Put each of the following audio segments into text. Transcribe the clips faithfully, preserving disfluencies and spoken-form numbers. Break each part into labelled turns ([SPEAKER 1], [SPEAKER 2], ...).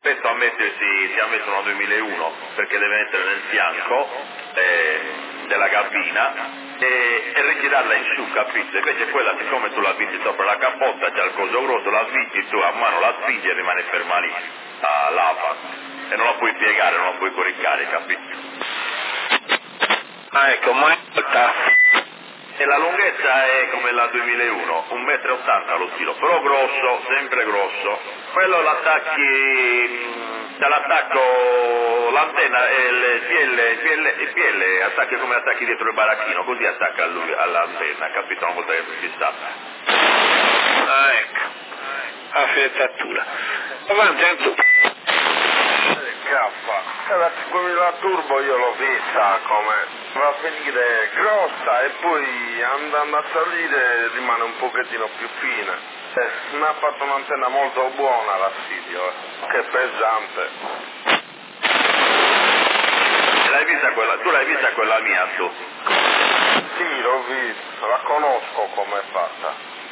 [SPEAKER 1] Questo a mettersi, si è messo una duemilauno perché deve essere nel fianco eh, della cabina e, e rigirarla in su, capito? Invece quella, siccome tu la avviti sopra la cappotta, c'è il coso grosso, la avviti tu a mano, la spingi e rimane ferma lì, a lava, e non la puoi piegare, non la puoi coricare, capito?
[SPEAKER 2] Ah, ecco, ma è alta.
[SPEAKER 1] E la lunghezza è come la duemilauno, un metro e ottanta lo stilo, però grosso, sempre grosso. Quello l'attacchi, dall'attacco, l'antenna e il P L, il P L, il P L attacchi come attacchi dietro il baracchino, così attacca lui all'antenna, capito? Una volta che si sta.
[SPEAKER 2] Ah, ecco, la filettatura. Avanti, Antu.
[SPEAKER 3] K, la cinquemila turbo io l'ho vista come va a finire grossa e poi andando a salire rimane un pochettino più fine. Eh, mi ha fatto un'antenna molto buona la Stilio, eh. Che pesante.
[SPEAKER 1] L'hai vista quella, tu l'hai vista quella mia tu?
[SPEAKER 3] Sì, l'ho vista, la conosco com'è fatta.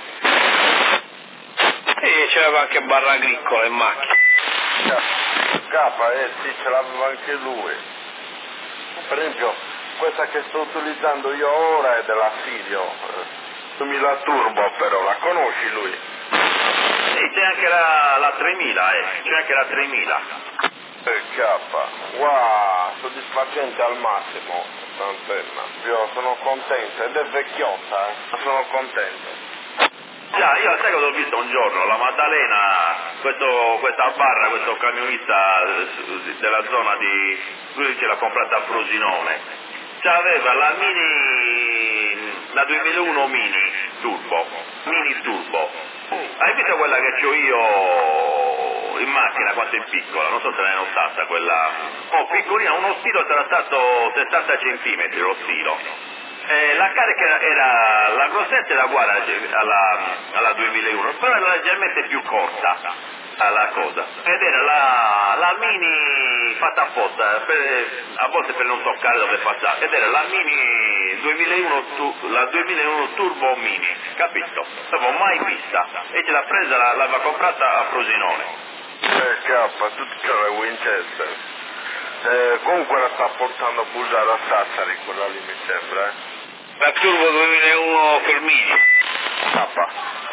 [SPEAKER 2] E c'era anche barra agricola in macchina.
[SPEAKER 3] K, eh sì, ce l'aveva anche lui. Per esempio, questa che sto utilizzando io ora è della Stilio, duemila turbo però, la conosci lui?
[SPEAKER 1] Sì, c'è anche la, la tremila, eh, c'è anche la tremila.
[SPEAKER 3] Eh, K, wow, soddisfacente al massimo questa antenna. Io sono contento, ed è vecchiotta, eh. Sono contento.
[SPEAKER 1] Già, io sai cosa ho visto un giorno? La Maddalena, questo, questa barra, questo camionista della zona di... lui ce l'ha comprata a Frosinone. C'aveva la mini... la duemilauno mini turbo, mini turbo. Hai visto quella che c'ho io in macchina, quanto è piccola? Non so se l'hai notata quella... Oh, piccolina, uno stilo sarà stato sessanta centimetri lo stilo. Eh, la carica era, era la grossezza era uguale alla, alla duemilauno, però era leggermente più corta alla cosa, ed era la, la mini fatta apposta, per, a volte per non toccare dove passare, ed era la mini duemilauno, tu, la duemilauno Turbo Mini, capito? Non l'avevo mai vista, e ce l'ha presa, la- l'aveva comprata a Frosinone.
[SPEAKER 3] Eh, K, tutti c'è la Winchester. Eh, comunque la sta portando a bussare a Sassari, quella lì mi sembra, eh.
[SPEAKER 2] La turbo duemilauno col mini.
[SPEAKER 3] K.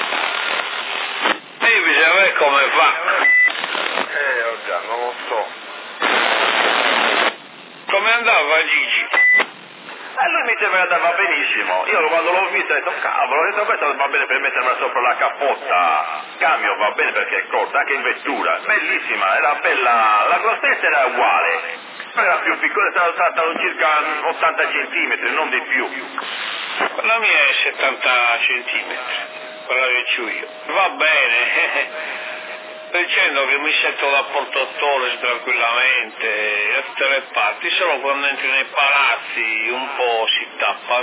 [SPEAKER 2] E bisogna vedere come va.
[SPEAKER 3] Eh, oh già, non lo so.
[SPEAKER 2] Come andava Gigi?
[SPEAKER 1] E lui mi sembra che andava benissimo, io quando l'ho vista ho detto cavolo, ho detto questo va bene per metterla sopra la cappotta, cambio va bene perché è corta, anche in vettura, bellissima, era bella, la grossezza era uguale, però era più piccola, era stata circa ottanta centimetri, non di più.
[SPEAKER 2] La mia è settanta centimetri, quella che c'ho io. Va bene. Sto dicendo che mi sento da portatore tranquillamente da tutte le parti, solo quando entri nei palazzi un po' si tappa.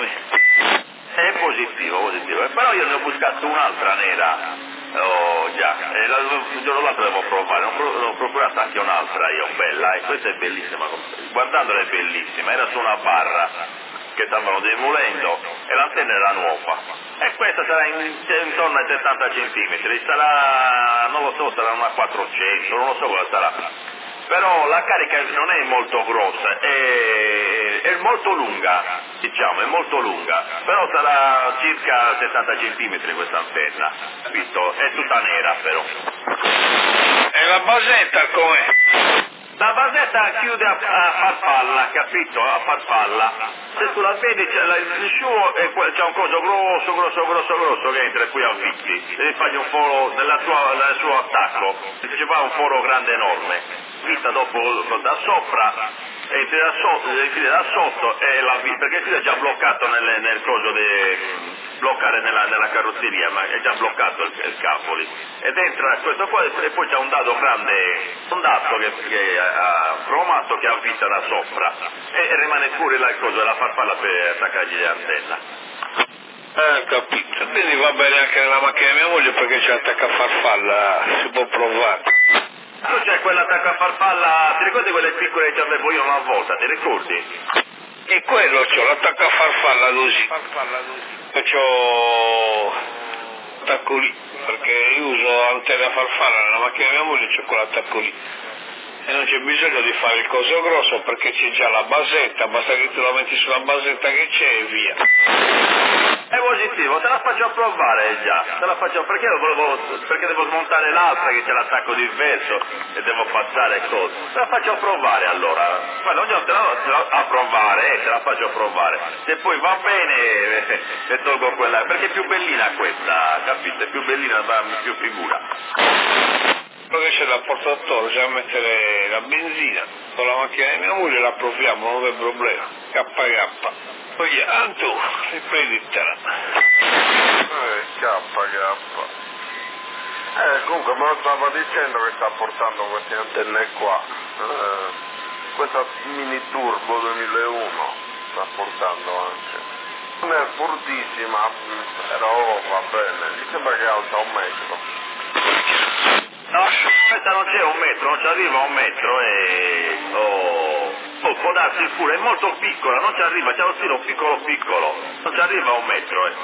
[SPEAKER 1] È positivo, positivo, però io ne ho buscato un'altra nera, oh già, e la, il giorno l'altro devo provare, ne ho, pro- ne ho procurato anche un'altra io, bella, e questa è bellissima, guardandola è bellissima, era su una barra che stavano demolendo e l'antenna era nuova. E questa sarà in, intorno ai settanta centimetri, sarà, non lo so, sarà una quattrocento, non lo so cosa sarà. Però la carica non è molto grossa, è, è molto lunga, diciamo, è molto lunga, però sarà circa settanta centimetri questa antenna, capito? È tutta nera però.
[SPEAKER 2] E la basetta com'è?
[SPEAKER 1] La basetta chiude a, a farfalla, capito? A farfalla. Se tu la vedi c'è la- il suo e que- c'è un coso grosso, grosso, grosso, grosso che entra qui a Vitti. Devi fargli un foro nella sua- nel suo attacco. Ci fa un foro grande enorme. Vista dopo da sopra, entri da sotto, devi finire da sotto e la vi- perché qui è già bloccato nel, nel coso di bloccare nella, nella carrozzeria, ma è già bloccato il, il cavoli. Ed entra questo qua e poi c'è un dado grande, un dato che, che ha cromato che avvita da sopra e, e rimane pure la cosa, la farfalla per attaccargli l'antenna.
[SPEAKER 2] Eh, capito. Quindi va bene anche nella macchina di mia moglie perché c'è l'attacca a farfalla, si può provare.
[SPEAKER 1] Tu c'è quell'attacco a farfalla, ti ricordi quelle piccole che avevo io una volta, ti ricordi?
[SPEAKER 2] E quello c'ho, l'attacco a farfalla così. Che c'ho l'attacco lì, perché io uso antenne a farfalla nella macchina di mia moglie, c'ho quell'attacco lì. e non c'è bisogno di fare il coso grosso perché c'è già la basetta, basta che tu la metti sulla basetta che c'è e via.
[SPEAKER 1] È positivo, te la faccio provare già, te la faccio perché volevo, perché devo smontare l'altra che c'è l'attacco diverso e devo passare cose. Te la faccio provare allora. Guarda, ogni volta te la, te la a provare, eh, te la faccio provare. Se poi va bene eh, e tolgo quella, perché è più bellina questa, capite? È più bellina, fa più figura.
[SPEAKER 2] Quello che c'è da portatore, c'è da mettere la benzina, con la macchina di mia moglie la proviamo, non c'è problema. K K. Poi Antu, riprenditela.
[SPEAKER 3] Eh, K K. Eh, comunque me lo stava dicendo che sta portando queste antenne qua. Eh, questa mini turbo duemilauno sta portando anche. Non è fortissima, però va bene. Mi sembra che è alta un metro.
[SPEAKER 1] No, questa non c'è un metro, non ci arriva a un metro e... Oh, oh, può darsi pure, è molto piccola, non ci arriva, c'è lo stilo piccolo piccolo, non ci arriva a un metro. Eh.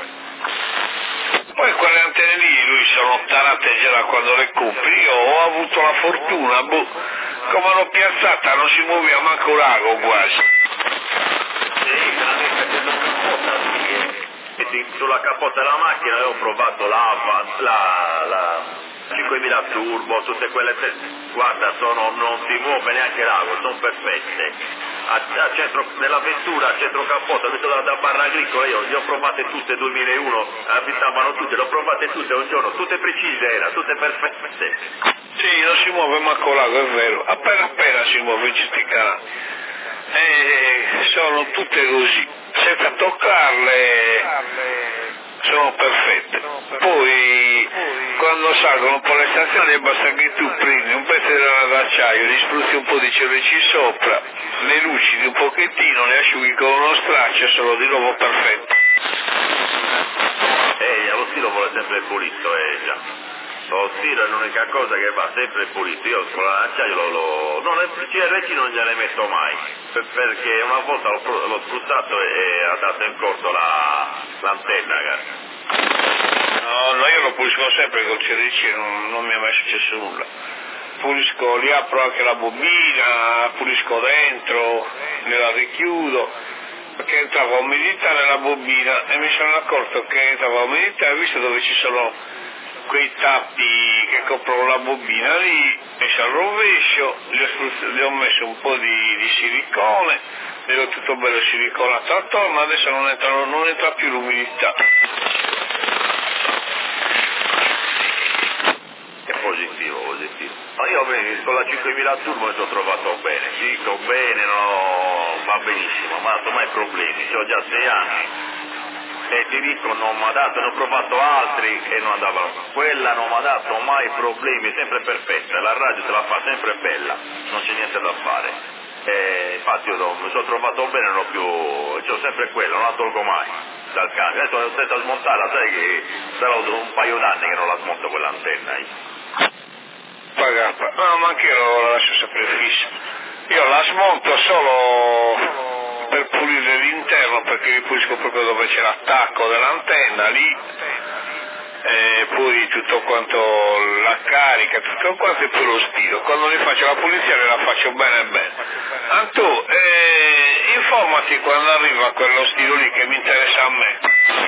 [SPEAKER 2] Poi quelle antenne lì, lui sono tarate già da quando le compri, io ho avuto la fortuna, boh, come l'ho piazzata non si muoveva manco l'ago quasi.
[SPEAKER 1] Sì, la messa che non capota, sì, eh. E sulla capota della macchina avevo provato la... la, la cinquemila turbo, tutte quelle, guarda, sono, non si muove neanche l'ago, sono perfette. A, a centro, nella vettura, a centro cappotto, detto da, da barra agricola, io le ho provate tutte, duemilauno, abitavano tutte, le ho provate tutte un giorno, tutte precise erano, tutte perfette.
[SPEAKER 2] Sì, non si muove manco l'ago, è vero, appena appena si muove in certi canali. E sono tutte così, senza toccarle sono perfette. Poi quando salgono un po' le stazioni basta che tu prendi un pezzo d'acciaio, gli spruzzi un po' di C V C sopra, le lucidi un pochettino, le asciughi con uno straccio, sono di nuovo perfette.
[SPEAKER 1] Eh, lo stilo vuole sempre pulito, eh già. Lo stilo è l'unica cosa che va sempre pulito. Io con l'acciaio lo, lo... no, le C R C non gliele metto mai, per, perché una volta l'ho, l'ho spruzzato e, e ha dato in corto la, l'antenna, ragazzi.
[SPEAKER 2] No, no, io lo pulisco sempre col C R C, non, non mi è mai successo nulla. Pulisco, li apro anche la bobina, pulisco dentro, me la richiudo, perché entrava umidità nella bobina e mi sono accorto che entrava umidità, visto dove ci sono quei tappi che coprono la bobina lì, messo al rovescio, gli ho, gli ho messo un po' di, di silicone, le ho tutto bello siliconato attorno, adesso non entra, non entra più l'umidità.
[SPEAKER 1] È positivo, positivo. Ma io con la cinquemila turbo mi sono trovato bene, ci dico bene, no, va benissimo, ma non ho mai problemi, ho già sei anni. E ti dico, non mi ha dato, ne ho provato altri e non andavano. Quella non mi ha dato mai problemi, sempre perfetta, la radio te la fa sempre bella, non c'è niente da fare. E infatti io mi sono trovato bene, non ho più, c'ho sempre quella, non la tolgo mai dal cambio. Adesso ho detto a smontarla, sai che sarà un paio d'anni che non la smonto quell'antenna.
[SPEAKER 2] Pagata. No, ma anche io la lascio sempre fissa. Io la smonto solo per pulire l'interno, perché vi pulisco proprio dove c'è l'attacco dell'antenna lì, e poi tutto quanto la carica, tutto quanto, e poi lo stiro. Quando li faccio la pulizia la faccio bene bene. Antu, eh, informati quando arriva quello stiro lì che mi interessa a me.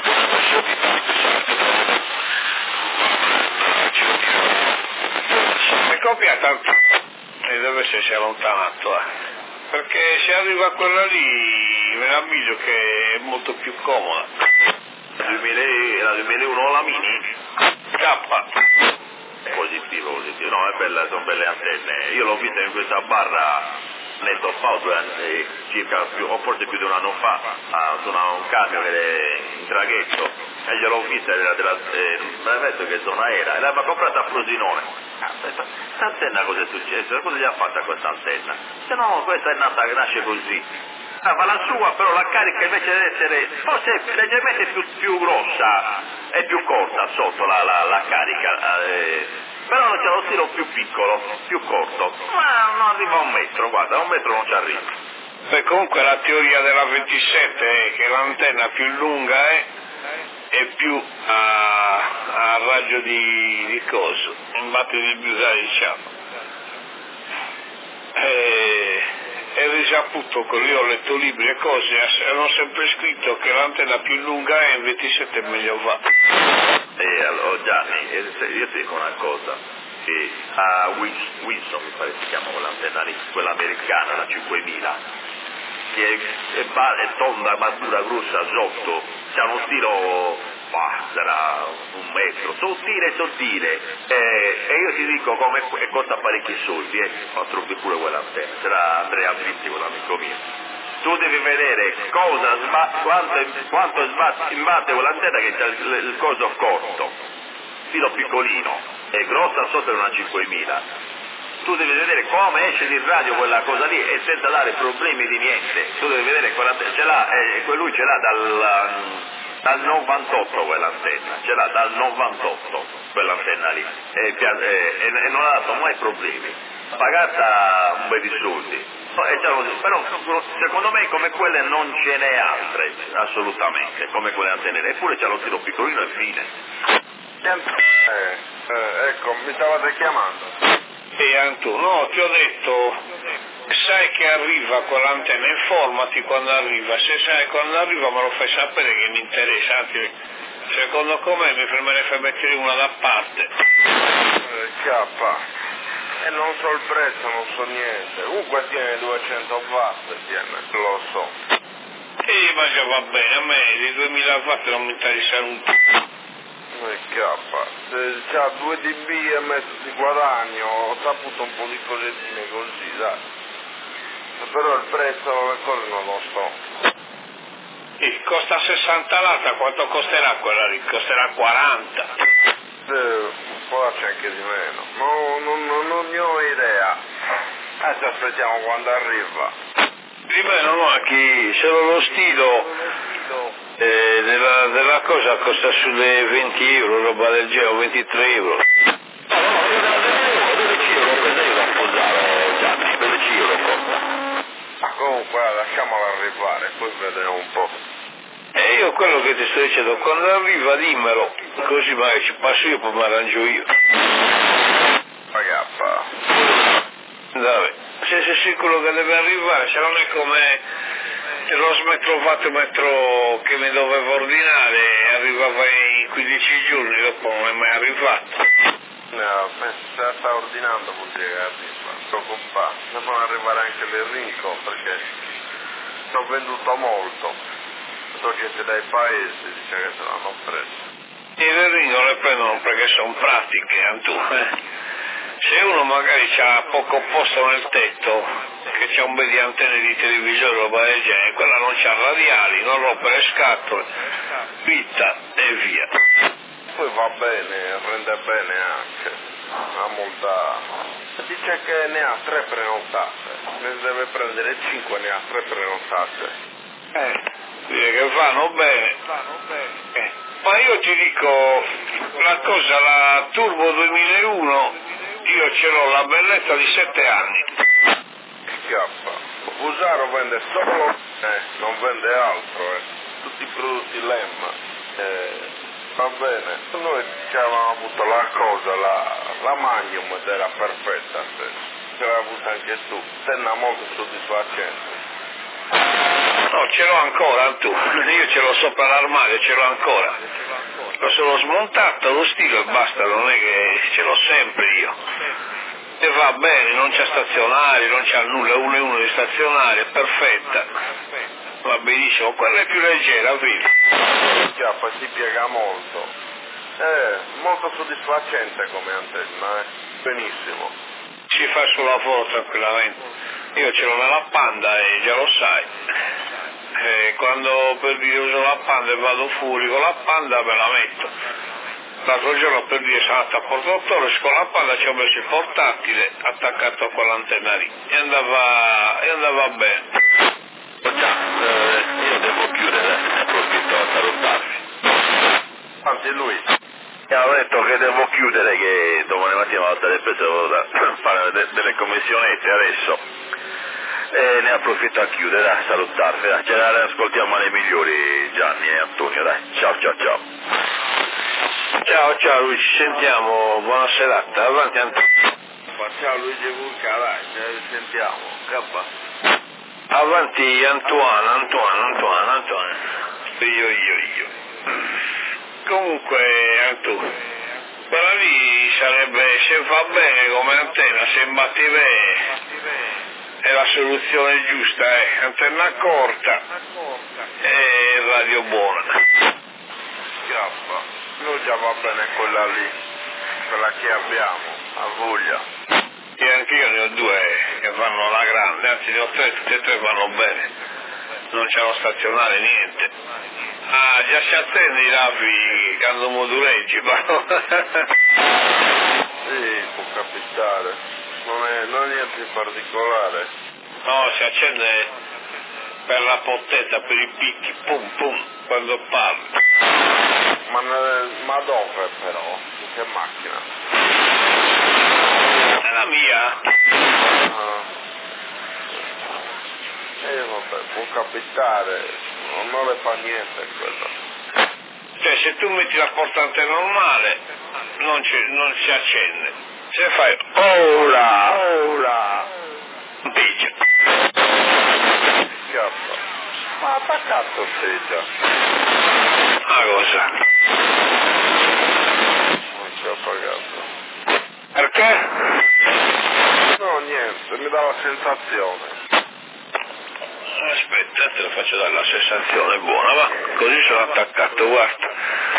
[SPEAKER 2] È copiata e deve essersi allontanato, eh. Perché se arriva quella lì me la avviso che è molto più comoda.
[SPEAKER 1] La duemilauno la mini?
[SPEAKER 2] K.
[SPEAKER 1] Positivo, positivo, no, è bella, sono belle antenne. Io l'ho vista in questa barra netto fa due anni, circa più, o forse più di un anno fa, ah, su una, un camion che è in traghetto, e gliel'ho vista, era della, eh, non mi detto che zona era, e l'aveva comprata a Frosinone. Questa antenna cosa è successo? Cosa gli ha fatta questa antenna? Se no, questa è nata, nasce così. Ah, ma la sua però la carica invece deve essere forse leggermente più, più grossa e più corta sotto la, la, la carica, eh, però c'è lo stilo più piccolo, più corto, ma non arriva a un metro, guarda, a un metro non ci arriva.
[SPEAKER 2] Beh, comunque la teoria della ventisette è che l'antenna più lunga è e più a, a raggio di, di coso, in battito di bisogno, diciamo. risaputo che io ho letto libri e cose, hanno sempre scritto che l'antenna più lunga è ventisette milliwatt.
[SPEAKER 1] E allora Gianni, io ti dico una cosa, che a Winston mi pare si chiama quell'antenna lì, quella americana, la cinquemila, che è, è, è tonda, matura, grossa, sotto, c'ha uno stilo, bah, sarà un metro, sottile, sottile, e, e io ti dico come e costa parecchi soldi, eh, ma trovi pure quell'antenna, sarà Andrea Britti, quell'amico mio. Tu devi vedere cosa sbatte, quanto, quanto sbatte, imbatte quell'antenna che c'ha il, il coso corto, filo piccolino, e grossa sotto è una cinquemila. Tu devi vedere come esce di radio quella cosa lì e senza dare problemi di niente. Tu devi vedere quella, ce l'ha, eh, lui ce l'ha dal, dal novantotto quell'antenna, ce l'ha dal novantotto quell'antenna lì e, e, e non ha dato mai problemi. Pagata un bel di soldi. Però secondo me come quelle non ce n'è altre, assolutamente, come quelle antenne. Eppure c'è lo stilo piccolino e fine.
[SPEAKER 3] Eh, eh, ecco, mi stavate chiamando.
[SPEAKER 2] E Antu, no, ti ho detto, sai che arriva quell'antenna, informati quando arriva, se sai quando arriva me lo fai sapere che mi interessa, anzi, secondo come mi me ne fai mettere una da parte.
[SPEAKER 3] Eh, K, e non so il prezzo, non so niente, comunque tiene duecento watt, tiene, lo so.
[SPEAKER 2] Sì, ma già va bene, a me di duemila watt non mi interessa un
[SPEAKER 3] Eh, K, c'ha due dB e mezzo di guadagno, ho saputo un po' di cosettine così, dai. Però il prezzo ancora non lo so.
[SPEAKER 2] E costa sessanta lata, quanto costerà quella lì? Costerà quaranta.
[SPEAKER 3] Eh, può darci anche di meno. No, non, non, non ne ho idea. Adesso aspettiamo quando arriva.
[SPEAKER 2] Di meno no, che solo lo stilo eh, della, della cosa costa sulle venti euro, roba del genere, ventitré euro.
[SPEAKER 1] No, no, io della dodici euro, questa io la sposavo, Gianni, dodici euro costa.
[SPEAKER 3] Ma comunque lasciamola arrivare, poi vedremo un po'.
[SPEAKER 2] E io quello che ti sto dicendo, quando arriva dimmelo, così magari ci passo io, poi mi arrangio io.
[SPEAKER 3] Ragazza.
[SPEAKER 2] Dai, se sei sicuro che deve arrivare, se non è come lo smetro che mi dovevo ordinare, arrivava in quindici giorni, dopo non è mai arrivato.
[SPEAKER 3] No, se la sta ordinando vuol dire che arriva, non preoccupare. Devono arrivare anche le Rinco perché l'ho venduto molto. So gente dai paesi dice che se l'hanno preso.
[SPEAKER 2] E le Rinco le prendono perché sono pratiche, Antù. Eh? Se uno magari ha poco posto nel tetto, che c'ha un bel di antenne di televisore o roba del genere, quella non c'ha radiali, non rompe le scatole, fitta e via.
[SPEAKER 3] Poi va bene, rende bene anche, ha molta... Dice che ne ha tre prenotate, ne deve prendere cinque, ne ha tre prenotate.
[SPEAKER 2] Eh, dire che vanno bene. Eh. Ma io ti dico, la cosa, la Turbo duemilauno, io ce l'ho la bellezza di sette anni.
[SPEAKER 3] Schiappa. Fusaro vende solo, eh, non vende altro, eh. Tutti i prodotti Lemma. Eh, va bene. Noi ci avevamo avuto la cosa, la, la Magnum ed era perfetta. Ce l'hai avuta anche tu. Tenna molto soddisfacente.
[SPEAKER 2] No, ce l'ho ancora tu. Io ce l'ho sopra l'armadio, ce l'ho ancora. L'ho solo smontato, lo stilo e basta, non è che ce l'ho sempre io. E va bene, non c'è stazionario, non c'è nulla, uno e uno di stazionario, è perfetta. Va benissimo, quella è più leggera, vedi?
[SPEAKER 3] Chiappa, si piega molto. Eh, molto soddisfacente come antenna, eh. Benissimo.
[SPEAKER 2] Si fa il suo lavoro tranquillamente. Io ce l'ho nella Panda e già lo sai. E quando per dire uso la Panda e vado fuori con la Panda me la metto. L'altro giorno per dire sono andato a Porto Torres con la Panda, ci ho messo il portatile attaccato a quell'antenna lì e andava, e andava bene.
[SPEAKER 1] Eh, io devo chiudere, ne approfitto a salutarvi.
[SPEAKER 3] Anzi lui.
[SPEAKER 1] Mi ha detto che devo chiudere, che domani mattina vado a stare preso da fare de- delle commissionette adesso. E ne approfitto a chiudere, dai, a salutarvi, dai. Ce la ascoltiamo alle migliori, Gianni e Antonio, dai. Ciao, ciao, ciao.
[SPEAKER 2] Ciao, ciao Luigi, ci sentiamo, buona serata, avanti Antonio.
[SPEAKER 3] Ciao Luigi Vulca, dai, ci sentiamo, K.
[SPEAKER 2] Avanti Antoine, Antoine, Antoine, Antoine. Io, io, io. Comunque, Antu, quella lì sarebbe, se va bene come antenna, se imbatti bene, è la soluzione giusta, eh. Antenna corta e radio buona.
[SPEAKER 3] Schiappa. Noi già va bene quella lì, quella che abbiamo, a voglia.
[SPEAKER 2] E anche io ne ho due che vanno alla grande, anzi ne ho tre, tutte e tre vanno bene, non c'è lo stazionale, niente. Ah, già si attende i rafi quando moduleggi, però.
[SPEAKER 3] Sì, può capitare, non è, non è niente di particolare.
[SPEAKER 2] No, si accende per la potenza, per i picchi, pum pum, quando parli.
[SPEAKER 3] Ma, ne, ma dove però? In che macchina?
[SPEAKER 2] È la mia.
[SPEAKER 3] Ah. Eh vabbè, può capitare, non, non le fa niente quello.
[SPEAKER 2] Cioè se tu metti la portante normale non, non si accende. Se fai ora, ora, dice.
[SPEAKER 3] Schiappa. Ma attaccato sei già.
[SPEAKER 2] Ah, cosa?
[SPEAKER 3] Non ci ho pagato.
[SPEAKER 2] Perché?
[SPEAKER 3] No, niente, mi dà la sensazione.
[SPEAKER 2] Aspetta, te lo faccio dare la sensazione buona, va? Così sono attaccato, guarda.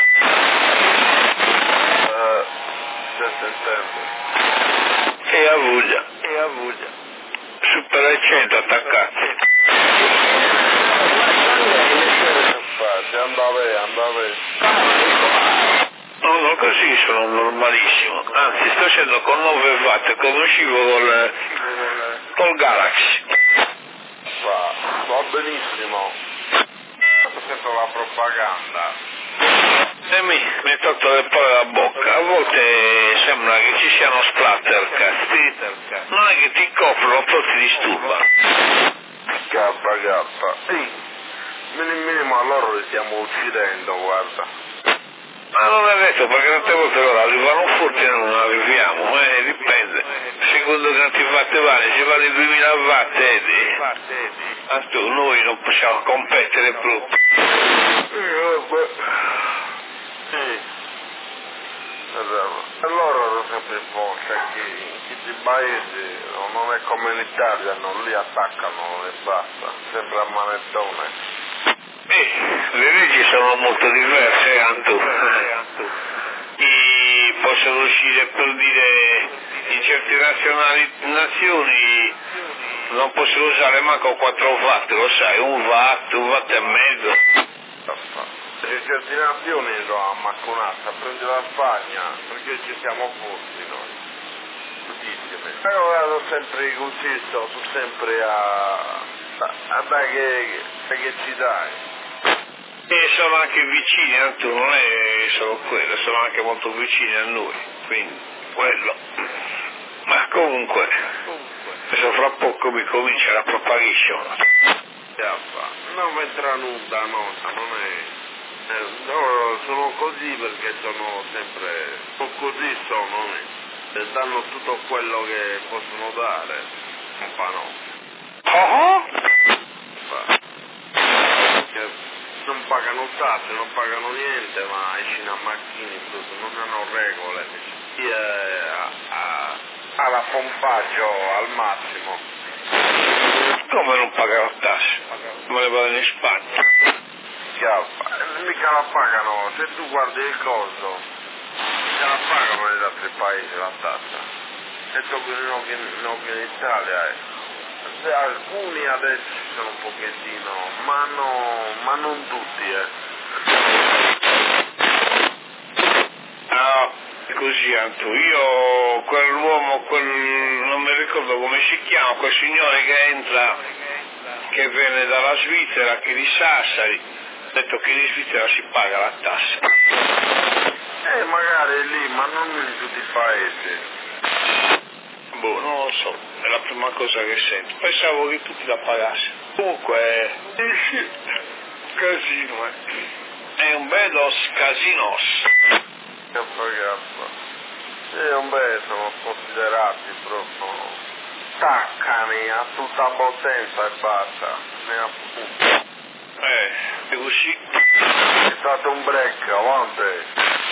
[SPEAKER 3] Eh, stai sentendo?
[SPEAKER 2] E a voglia,
[SPEAKER 3] E a voglia.
[SPEAKER 2] super al centro attaccato.
[SPEAKER 3] Infatti, andava, andava.
[SPEAKER 2] No, no, così sono normalissimo. Anzi, sto scendendo con nove watt, come uscivo col, col Galaxy.
[SPEAKER 3] Va, va benissimo. Sento la propaganda.
[SPEAKER 2] E mi, mi è tolto le parole dalla bocca. A volte sembra che ci siano splattercast. Non è che ti coprono, però ti disturba.
[SPEAKER 3] Gappa, gappa. Ehi, minimo, minimo allora li stiamo uccidendo, guarda.
[SPEAKER 2] Ma non è detto, perché tante volte loro arrivano forti e non arriviamo, eh, dipende. Secondo quanti watt vale, se vale duemila watt, eh, ma tu, noi non possiamo competere proprio.
[SPEAKER 3] Eh, beh. Sì. Allora lo sempre forse che in questi paesi non è come in Italia, non li attaccano e basta, sempre a manettone.
[SPEAKER 2] Eh, le leggi sono molto diverse, Antu. I possono uscire, per dire, in certe nazionali, nazioni non possono usare manco quattro watt, lo sai, un watt, un watt e mezzo.
[SPEAKER 3] Le certe nazioni sono ammacconate, prendi la Spagna, perché ci siamo forti noi, tuttissimi. Però vado sempre così, sto sempre a, a dai che, che ci dai.
[SPEAKER 2] E sono anche vicini, Antu, non è solo quello, sono anche molto vicini a noi, quindi quello. Ma comunque, adesso fra poco mi comincia la propagation.
[SPEAKER 3] Non vedrà nulla, no, non è... Eh, loro sono così perché sono sempre... Sono così sono, eh. Danno tutto quello che possono dare, un po' no.
[SPEAKER 2] Oh?
[SPEAKER 3] Che non pagano tasse, non pagano niente, ma escono a macchine, tutto, non hanno regole. Chi è a, a, alla pompaggio al massimo.
[SPEAKER 2] Come non pagano tasse? Come le vado in Spagna?
[SPEAKER 3] Schiaffa, mica la pagano, se tu guardi il coso, mica la pagano negli altri paesi la tassa. E dopo no che, no che in Italia è. Se alcuni adesso sono un pochettino, ma, no, ma non tutti, eh.
[SPEAKER 2] Ah, così Antu, io quell'uomo, quel, non mi ricordo come si chiama, quel signore che entra, che viene dalla Svizzera, che di Sassari, ha detto che in Svizzera si paga la tassa.
[SPEAKER 3] Eh, magari lì, ma non in tutti i paesi.
[SPEAKER 2] Boh, non lo so, è la prima cosa che sento. Pensavo che tutti la pagassero. Comunque, eh sì, casino, eh. È un bello casinos.
[SPEAKER 3] Che pagappa. Sì, un beh, sono considerati proprio staccami a tutta potenza e basta. Ne appunto.
[SPEAKER 2] Eh, è così.
[SPEAKER 3] È stato un break, avanti.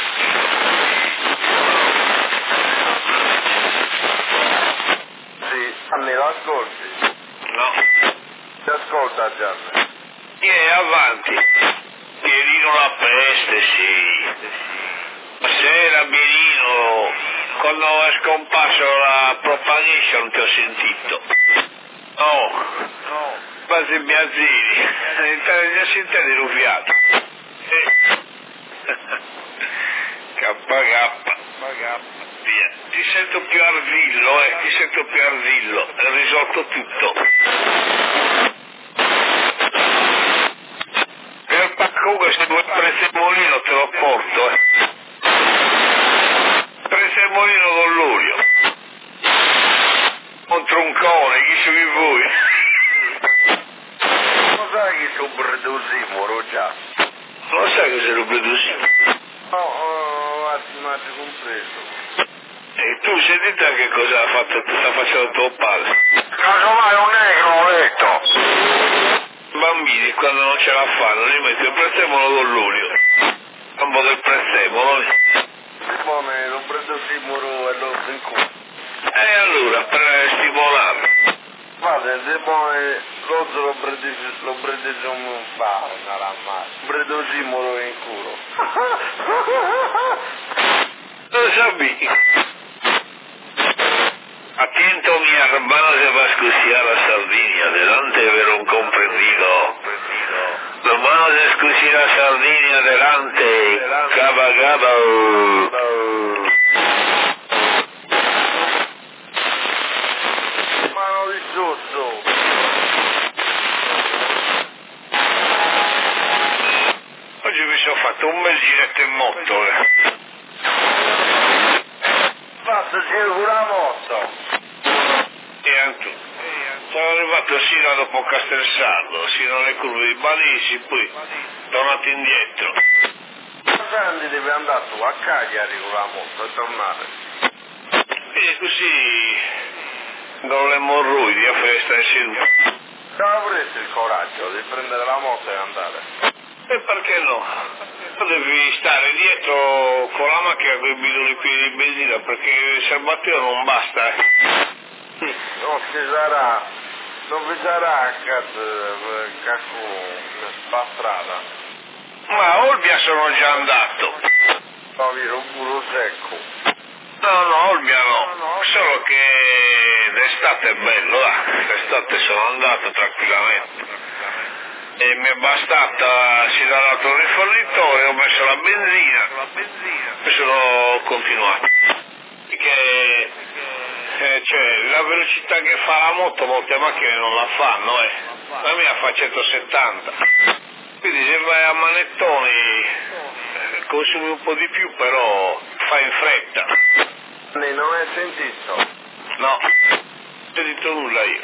[SPEAKER 3] Sì, Gianni, l'ascolti?
[SPEAKER 2] No.
[SPEAKER 3] Ti ascolta, Gianni.
[SPEAKER 2] Tieni avanti. Pierino la peste, sì. Sera, Pierino, quando è scomparso la propagation ti ho sentito. Oh, no. Quasi Biazzini. Intelligenza sintetico fiato. K K. Via. Ti sento più arvillo, eh, ti sento più arvillo. Ho risolto tutto. Per comunque se vuoi presemolino te lo porto, eh. Presemolino con l'olio. Un troncone, chi sei voi?
[SPEAKER 3] Lo sai che sono Bredosimo, già?
[SPEAKER 2] Lo sai che sei un Bredosimo?
[SPEAKER 3] No, oh, non hai compreso.
[SPEAKER 2] E tu sentite che cosa ha fatto, sta facendo tuo padre?
[SPEAKER 3] Casomai un negro ho letto.
[SPEAKER 2] Bambini quando non ce la fanno li mettono il prezzemolo con l'olio. Un po' del prezzemolo.
[SPEAKER 3] Simone, lo prendo Simoro e lo in culo.
[SPEAKER 2] E allora, per stimolare.
[SPEAKER 3] Guarda, Simone, l'ozzo lo prende lo prende un fare, sarà mai. Prendo Simoro in culo.
[SPEAKER 2] Lo sapevi? Attento mi hermano se vas a a la Sardinia, delante de ver un comprendido. Hermano se escuchar la Sardinia, delante, caba caba.
[SPEAKER 3] Mano di sotto.
[SPEAKER 2] Oggi mi sono fatto un bel giretto in moto, eh.
[SPEAKER 3] Fatto giro la moto.
[SPEAKER 2] E anche sono arrivato sino dopo Castelsardo, sino alle curve di Balisi, poi tornato indietro.
[SPEAKER 3] Senti, devi andare tu a Cagliari con la moto e tornare.
[SPEAKER 2] E così non le morroidi a festa in seduta.
[SPEAKER 3] Non avresti il coraggio di prendere la moto e andare.
[SPEAKER 2] E perché no? Devi stare dietro con la macchina con i bidoni pieni di benzina, perché il serbatoio non basta, eh.
[SPEAKER 3] Non ci sarà, non vi sarà cazzo, cacco, spastrata.
[SPEAKER 2] Ma a Olbia sono già andato.
[SPEAKER 3] No, vero, un muro secco.
[SPEAKER 2] No, no, Olbia no, solo che d'estate è bello, dai. D'estate sono andato tranquillamente. E mi è bastata, si dà dato il rifornitore, ho messo la benzina e sono continuato. Perché eh, cioè, la velocità che fa la moto molte macchine non la fanno, eh. La mia fa centosettanta. Quindi se vai a manettoni eh, consumi un po' di più, però fai in fretta.
[SPEAKER 3] Non hai sentito?
[SPEAKER 2] No, non ho sentito nulla io.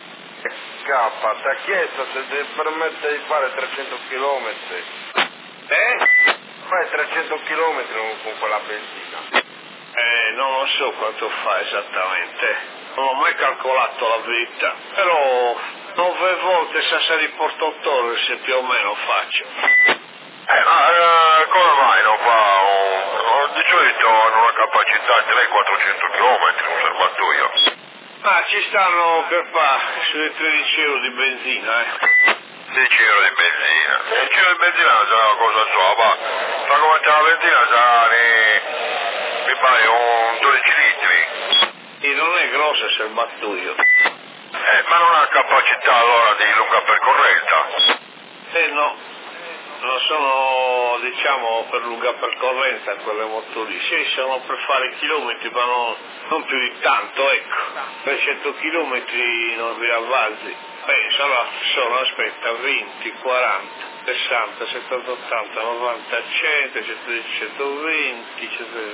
[SPEAKER 3] Scappa, ti ha chiesto se ti permette di fare trecento chilometri.
[SPEAKER 2] Eh?
[SPEAKER 3] Fai trecento chilometri con quella benzina.
[SPEAKER 2] Eh, non lo so quanto fa esattamente. Non ho mai calcolato la verità. Però nove volte Sassari Porto Torres se più o meno faccio.
[SPEAKER 3] Eh, ma eh, come mai non fa un... di solito hanno una capacità di trecento quattrocento chilometri un serbatoio.
[SPEAKER 2] Ah, ci stanno per fare sulle tredici euro di benzina, eh.
[SPEAKER 3] dieci euro di benzina. dieci euro di benzina sarà una cosa sua, ma fa come c'è la benzina sarà ne... mi pare un dodici litri.
[SPEAKER 2] E non è grosso il serbatoio.
[SPEAKER 3] Eh, ma non ha capacità allora di lunga percorrenza.
[SPEAKER 2] Eh no. Non sono, diciamo, per lunga percorrenza quelle moto lì, sì, sono per fare chilometri, ma non, non più di tanto, ecco. trecento chilometri non vi avvalzi. Beh, sono, sono, aspetta, venti, quaranta, sessanta, settanta, ottanta, novanta, cento, centodieci, centoventi,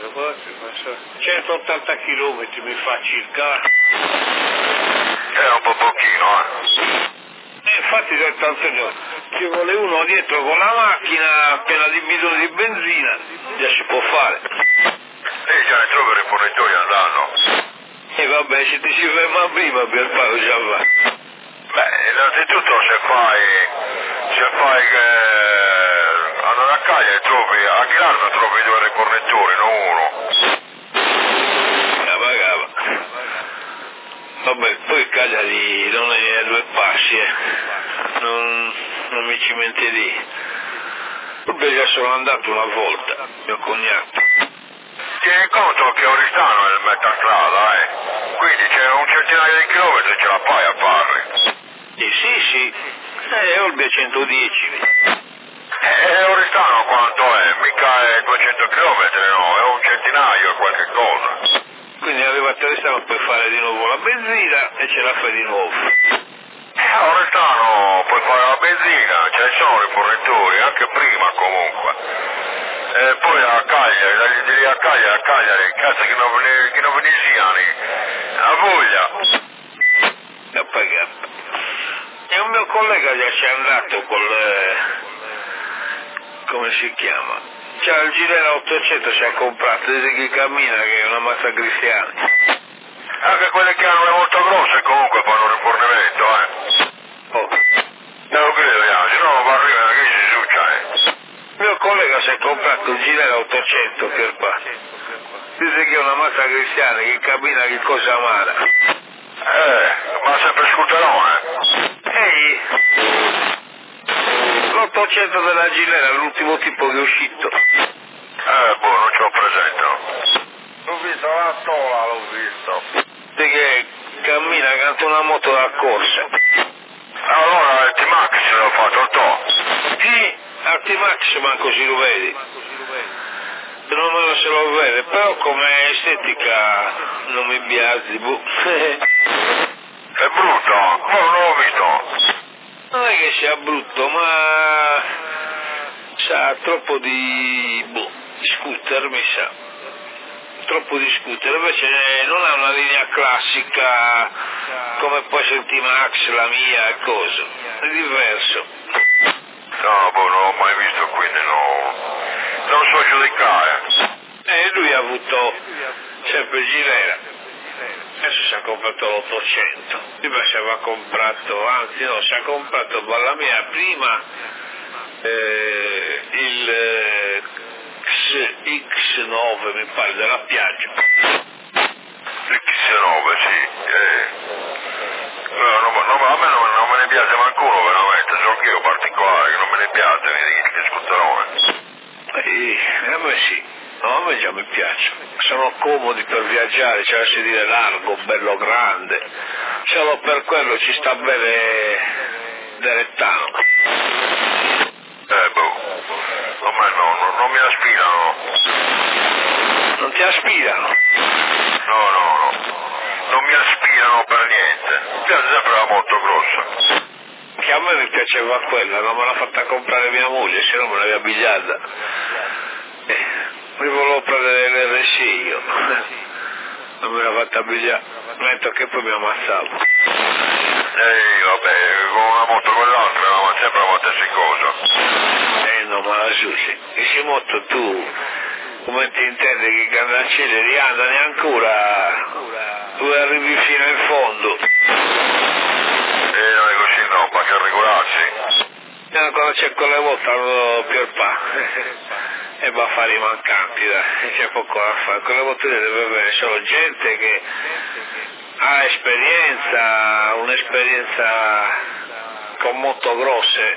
[SPEAKER 2] centottanta chilometri mi fa circa.
[SPEAKER 3] È un po' pochino, eh.
[SPEAKER 2] E infatti ho detto Antonio, ci vuole uno dietro con la macchina, appena di bidone di benzina, già si può fare.
[SPEAKER 3] E già ne trovo i rifornitori andando.
[SPEAKER 2] E vabbè, se ti si ferma prima per Paolo già va.
[SPEAKER 3] Beh, innanzitutto se fai, se fai che andare a Cagliari trovi, a Ghilardo trovi due rifornitori, non uno.
[SPEAKER 2] Cava, cava. Vabbè, poi Cagliari non è a due passi, eh. Non, non mi ci mente lì. Vabbè, già sono andato una volta, mio cognato.
[SPEAKER 3] Tieni conto che Oristano è il metà strada, eh. Quindi c'è un centinaio di chilometri ce la fai a farli.
[SPEAKER 2] Eh sì, sì, è Olbia centodieci.
[SPEAKER 3] E Oristano quanto è? Mica è duecento chilometri, no? È un centinaio, qualche cosa.
[SPEAKER 2] Quindi arrivati a Oristano puoi fare di nuovo la benzina e ce la fai di nuovo.
[SPEAKER 3] Eh, a Oristano puoi fare la benzina, ce ne sono i fornitori, anche prima comunque. E poi a Cagliari, dagli di lì a Cagliari, a Cagliari, cazzo che non, che non veneziani, a voglia.
[SPEAKER 2] Da pagare. E un mio collega già ci è andato col... Eh, come si chiama? C'ha il Girena ottocento, si è comprato, dice che cammina, che è una mazza cristiana.
[SPEAKER 3] Anche quelle che hanno le moto grosse comunque fanno un rifornimento, eh.
[SPEAKER 2] Oh.
[SPEAKER 3] Non lo credo, eh, se no va arrivare che ci succede.
[SPEAKER 2] Il mio collega si è comprato il Girena ottocento per qua. Dice che è una mazza cristiana, che cammina che cosa amara.
[SPEAKER 3] Eh, ma sempre scooterone.
[SPEAKER 2] Ehi, l'ottocento della Gilera, l'ultimo tipo che è uscito.
[SPEAKER 3] Eh, boh, non ce l'ho presente, no. L'ho visto, la stola l'ho visto.
[SPEAKER 2] Dice che cammina accanto a una moto da corsa.
[SPEAKER 3] Allora il T-Max l'ho fatto il to.
[SPEAKER 2] Sì, al T-Max manco si lo vedi. Non me lo se lo vede, però come estetica non mi biasi, boh.
[SPEAKER 3] È brutto, no, non l'ho visto.
[SPEAKER 2] Non è che sia brutto, ma sa troppo di, boh, di scooter, mi sa. Troppo di scooter, invece non ha una linea classica come può essere il T-Max, la mia e cosa. È diverso.
[SPEAKER 3] No, boh, non l'ho mai visto, quindi no, non so giudicare.
[SPEAKER 2] E lui ha avuto sempre Girera. Adesso si è comprato l'ottocento, prima si aveva comprato, anzi no, si è comprato dalla mia prima eh, il eh, X nove mi pare della Piaggio.
[SPEAKER 3] X nove, sì, eh. No, no, no, a me non, non me ne piace manco uno veramente, so che io particolare, che non me ne piace, vedi che scooterone.
[SPEAKER 2] Eh, a me sì. No, a me già mi piace, sono comodi per viaggiare, c'è il sedile largo, bello grande, solo per quello ci sta bene Derettano.
[SPEAKER 3] Eh, boh, a me no, no, non mi aspirano.
[SPEAKER 2] Non ti aspirano?
[SPEAKER 3] No, no, no, non mi aspirano per niente, mi piace sempre la moto grossa.
[SPEAKER 2] Che a me mi piaceva quella, non me l'ha fatta comprare mia moglie, se no me l'aveva abbigliata. Eh. Mi volevo prendere l'R C io, non me l'ha fatta abbigliare, mi ha detto che poi mi ammazzavo.
[SPEAKER 3] Ehi, vabbè, con una moto con l'altra, ma sempre la stessa cosa.
[SPEAKER 2] Eh no, ma la Giussi, che si moto tu, come ti intendi che i cancelli riandano ancora, tu arrivi fino in fondo.
[SPEAKER 3] E non è così, no, ma che regolazzi.
[SPEAKER 2] Eh, quando c'è quelle volte hanno Pierpa. E va a fare i mancanti, dai, c'è poco da fare. Quelle volte deve avere solo gente che ha esperienza, un'esperienza con moto grosse,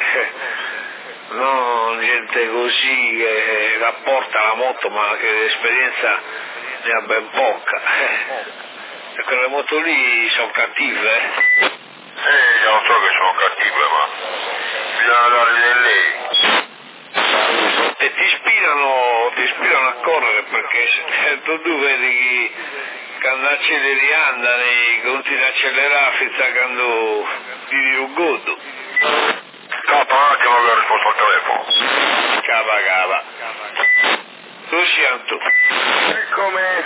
[SPEAKER 2] non gente così che rapporta la moto ma che esperienza ne ha ben poca. E quelle moto lì sono cattive.
[SPEAKER 3] Eh, eh io non so che sono cattive, ma bisogna dargli del lei.
[SPEAKER 2] E ti ispirano, ti ispirano a correre perché se tu, tu vedi che quando acceleri andano e continui a accelerare fino a quando ti riugodo.
[SPEAKER 3] Scappa un attimo che ho risposto al telefono.
[SPEAKER 2] Cava cava. Lo sento.
[SPEAKER 3] E come?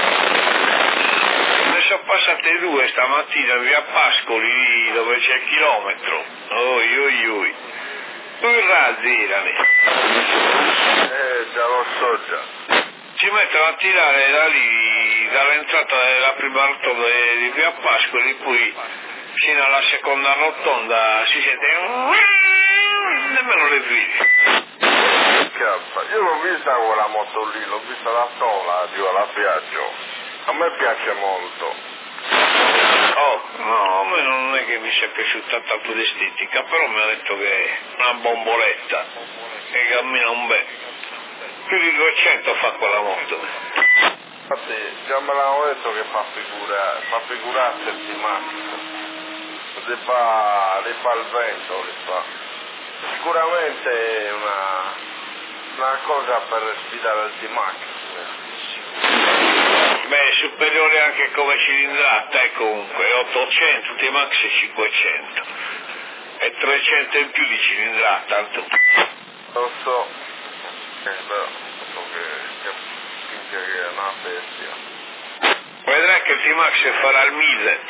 [SPEAKER 2] Ne sono passate due stamattina via Pascoli dove c'è il chilometro. Oi oi oi. Due razzi erano.
[SPEAKER 3] Eh, già lo so già.
[SPEAKER 2] Ci mettono a tirare da lì dall'entrata della prima rotonda di Via Pascoli, poi fino alla seconda rotonda si sente nemmeno le grida.
[SPEAKER 3] Io l'ho vista quella moto lì, l'ho vista da sola, giù alla Piaggio. A me piace molto.
[SPEAKER 2] Oh, no, a me non è che mi sia piaciuta tanto d'estetica, però mi ha detto che è una bomboletta, che cammina un bel. Più di duecento fa quella moto.
[SPEAKER 3] Infatti già me l'hanno detto che fa figura, fa figurarsi il T-Max. Le fa, le fa il vento, le fa. Sicuramente è una, una cosa per sfidare il T-Max.
[SPEAKER 2] Beh, superiore anche come cilindrata, e comunque ottocento T-Max e cinquecento. E trecento in più di cilindrata, tanto.
[SPEAKER 3] Lo so, eh, però, so che, che finché che è una bestia.
[SPEAKER 2] Vedrai che il T-Max farà il mille.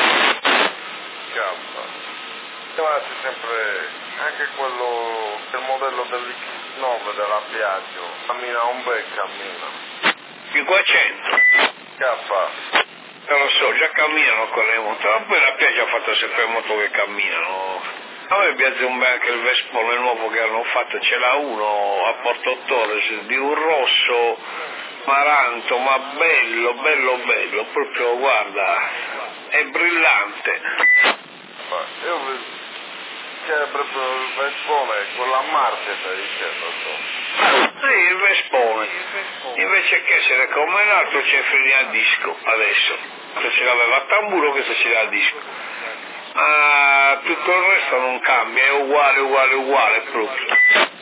[SPEAKER 3] Scappa. Ma c'è sempre, anche quello, il modello dell'X nove della Piaggio, cammina un bel cammina.
[SPEAKER 2] cinquecento.
[SPEAKER 3] Scappa.
[SPEAKER 2] Non lo so, già camminano con le moto, ma poi la Piaggio ha fatto sempre moto che camminano. A me piace un bel anche il Vespone nuovo che hanno fatto, ce l'ha uno a Porto Torres di un rosso maranto, ma bello, bello, bello, proprio guarda, è brillante.
[SPEAKER 3] Ma io c'è proprio il Vespone, quello a Marte stai dicendo tu.
[SPEAKER 2] Sì, il Vespone, invece che essere come l'altro c'è freni a disco adesso, se ce l'aveva a tamburo che se ce l'ha a disco. Ma tutto il resto non cambia, è uguale, uguale, uguale proprio.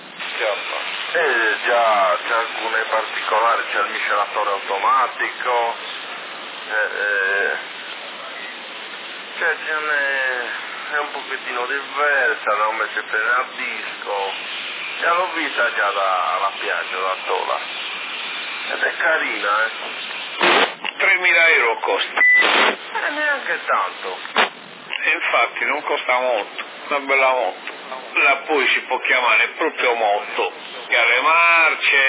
[SPEAKER 3] E già c'è alcune particolari, c'è il miscelatore automatico, eh, eh, cioè ce n'è, è un pochettino diversa, l'ho messo il freno a disco, e l'ho vista già da, alla Piaggio da sola, ed è carina, eh.
[SPEAKER 2] tremila euro costa.
[SPEAKER 3] E neanche tanto.
[SPEAKER 2] E infatti non costa molto, una bella moto. La poi si può chiamare proprio moto, che ha le marce,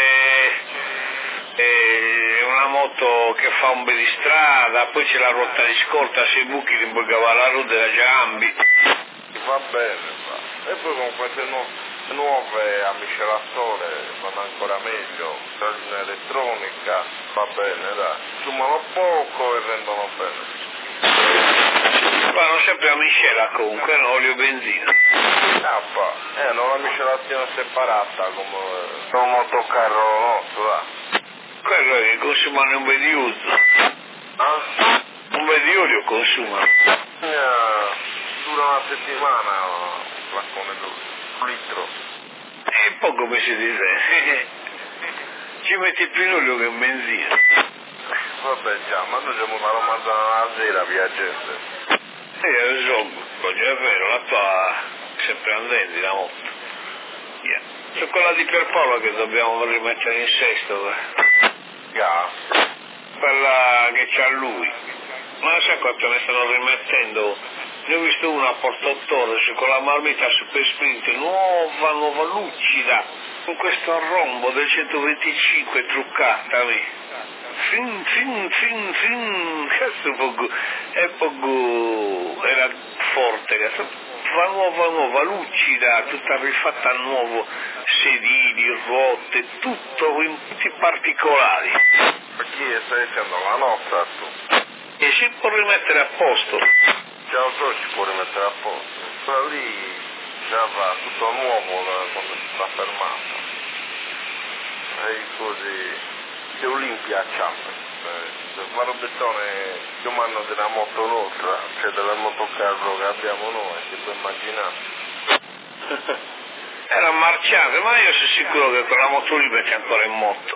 [SPEAKER 2] è una moto che fa un bel di strada, poi c'è la ruota di scorta, se buchi ti puoi cavare la ruota della Giambi.
[SPEAKER 3] Va bene, va. E poi con queste nu- nuove a miscelatore vanno ancora meglio, in elettronica, va bene, dai. Fumano poco e rendono bene.
[SPEAKER 2] Vanno sempre a miscela comunque, no, olio e benzina.
[SPEAKER 3] Ah, fa. Eh, non la miscelazione separata come un motocarro nostro, dai.
[SPEAKER 2] Quello è che consumano un bel di uso.
[SPEAKER 3] Ah?
[SPEAKER 2] Un bel di olio consuma.
[SPEAKER 3] Eh, dura una settimana un flaccone d'olio, un litro.
[SPEAKER 2] E poi come si dice, ci metti più in olio che in benzina.
[SPEAKER 3] Vabbè già, ma noi siamo una romanzana alla sera, via gente.
[SPEAKER 2] Sì, lo so, voglio, è vero, la tua è sempre andenti la moto. Yeah. C'è quella di Pierpaolo che dobbiamo rimettere in sesto.
[SPEAKER 3] Yeah.
[SPEAKER 2] Quella che c'ha lui. Ma sai quanto ne stanno rimettendo? Ne ho visto una a Porto Torres con la marmita Super Sprint nuova, nuova, lucida, con questo rombo del centoventicinque truccata lì. Fin, fin, fin, fin, questo poco, è poco, era forte, questo, va nuova, nuova, lucida, tutta rifatta a nuovo, sedili, ruote, tutto in tutti particolari.
[SPEAKER 3] Ma chi stai dicendo? La nostra tu?
[SPEAKER 2] E si può rimettere a posto.
[SPEAKER 3] Già lo so, ci può rimettere a posto. Quella lì già va tutto nuovo da, quando si sta fermata. E così... che Olimpia c'ha, eh, il marobettone più mano della moto nostra, cioè del motocarro che abbiamo noi, si può immaginare.
[SPEAKER 2] Era marciante, ma io sono sicuro che quella moto lì mette ancora in moto.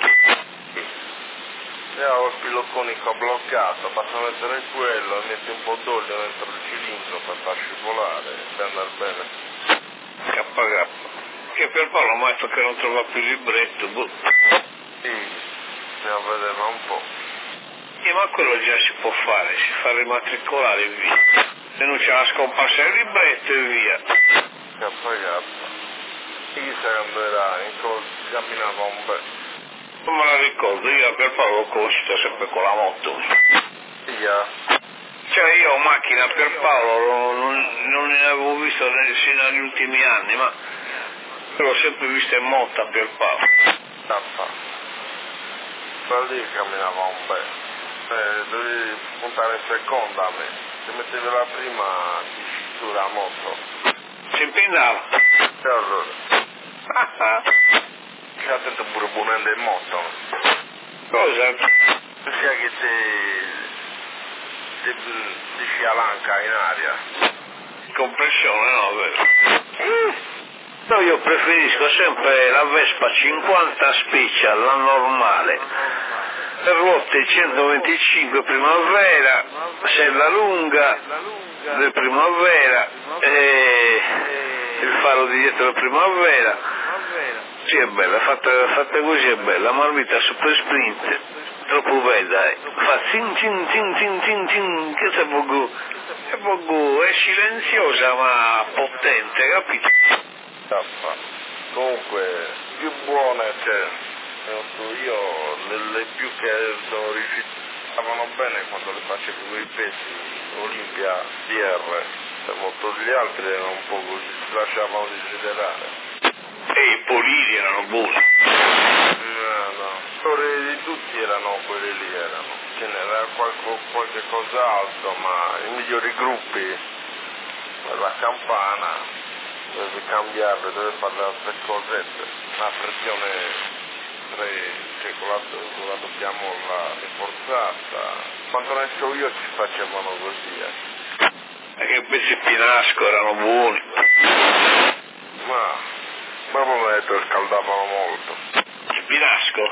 [SPEAKER 3] Io ho il piloconico bloccato, basta mettere quello e metti un po' d'olio dentro il cilindro per far scivolare e per andare bene.
[SPEAKER 2] K K. Che per Paolo mi ha detto che non trova più il libretto, boh.
[SPEAKER 3] Sì. Bisogna vedere un po'.
[SPEAKER 2] Sì, ma quello già si può fare, si fa rimatricolare e via. Se non c'è la scomparsa del libretto e via.
[SPEAKER 3] Cappa cappa. Chi se andrà in corso camminava un bel.
[SPEAKER 2] Non me la ricordo, io a Pierpaolo l'ho conosciuto sempre con la moto.
[SPEAKER 3] Yeah.
[SPEAKER 2] Cioè io macchina a Pierpaolo non, non, non ne avevo visto fino agli ultimi anni, ma l'ho sempre vista in moto a Pierpaolo.
[SPEAKER 3] Tappa. Da lì camminava un bel. Eh, dovevi puntare in seconda a me. Se mettevi la prima ti scittura a moto.
[SPEAKER 2] Si impennava.
[SPEAKER 3] Che orrore. Che ha detto pure punendo in moto.
[SPEAKER 2] Cosa?
[SPEAKER 3] Sia che ti... ti... ti scialanca in aria.
[SPEAKER 2] Compressione, no, vero? Mm. No, io preferisco sempre la Vespa cinquanta Special, la normale. Le ruote centoventicinque primavera, sella lunga del primavera e il faro di dietro primavera. Sì, è bella, fatta, fatta così è bella. La marmita super sprint, troppo bella, eh. Fa zin zin zin zin zin zin, che è poco, è poco, è silenziosa ma potente, capito?
[SPEAKER 3] Comunque, più buone c'è. Io le, le più che sono riuscite stavano bene quando le facevo con i pesi Olimpia D R, molto gli altri erano un po' così, si lasciavano desiderare.
[SPEAKER 2] E i polini erano buoni.
[SPEAKER 3] No, no, storie di tutti erano quelli lì, erano. Ce n'era qualche, qualche cos'altro, ma i migliori gruppi per la campana deve cambiarle, deve fare le altre cosette, la pressione tre, cioè con la, con la dobbiamo la rinforzata. Quando ne so io ci facevano così, eh.
[SPEAKER 2] Perché questi Pinasco erano buoni.
[SPEAKER 3] Ma, ma come detto, scaldavano molto.
[SPEAKER 2] Il Pinasco?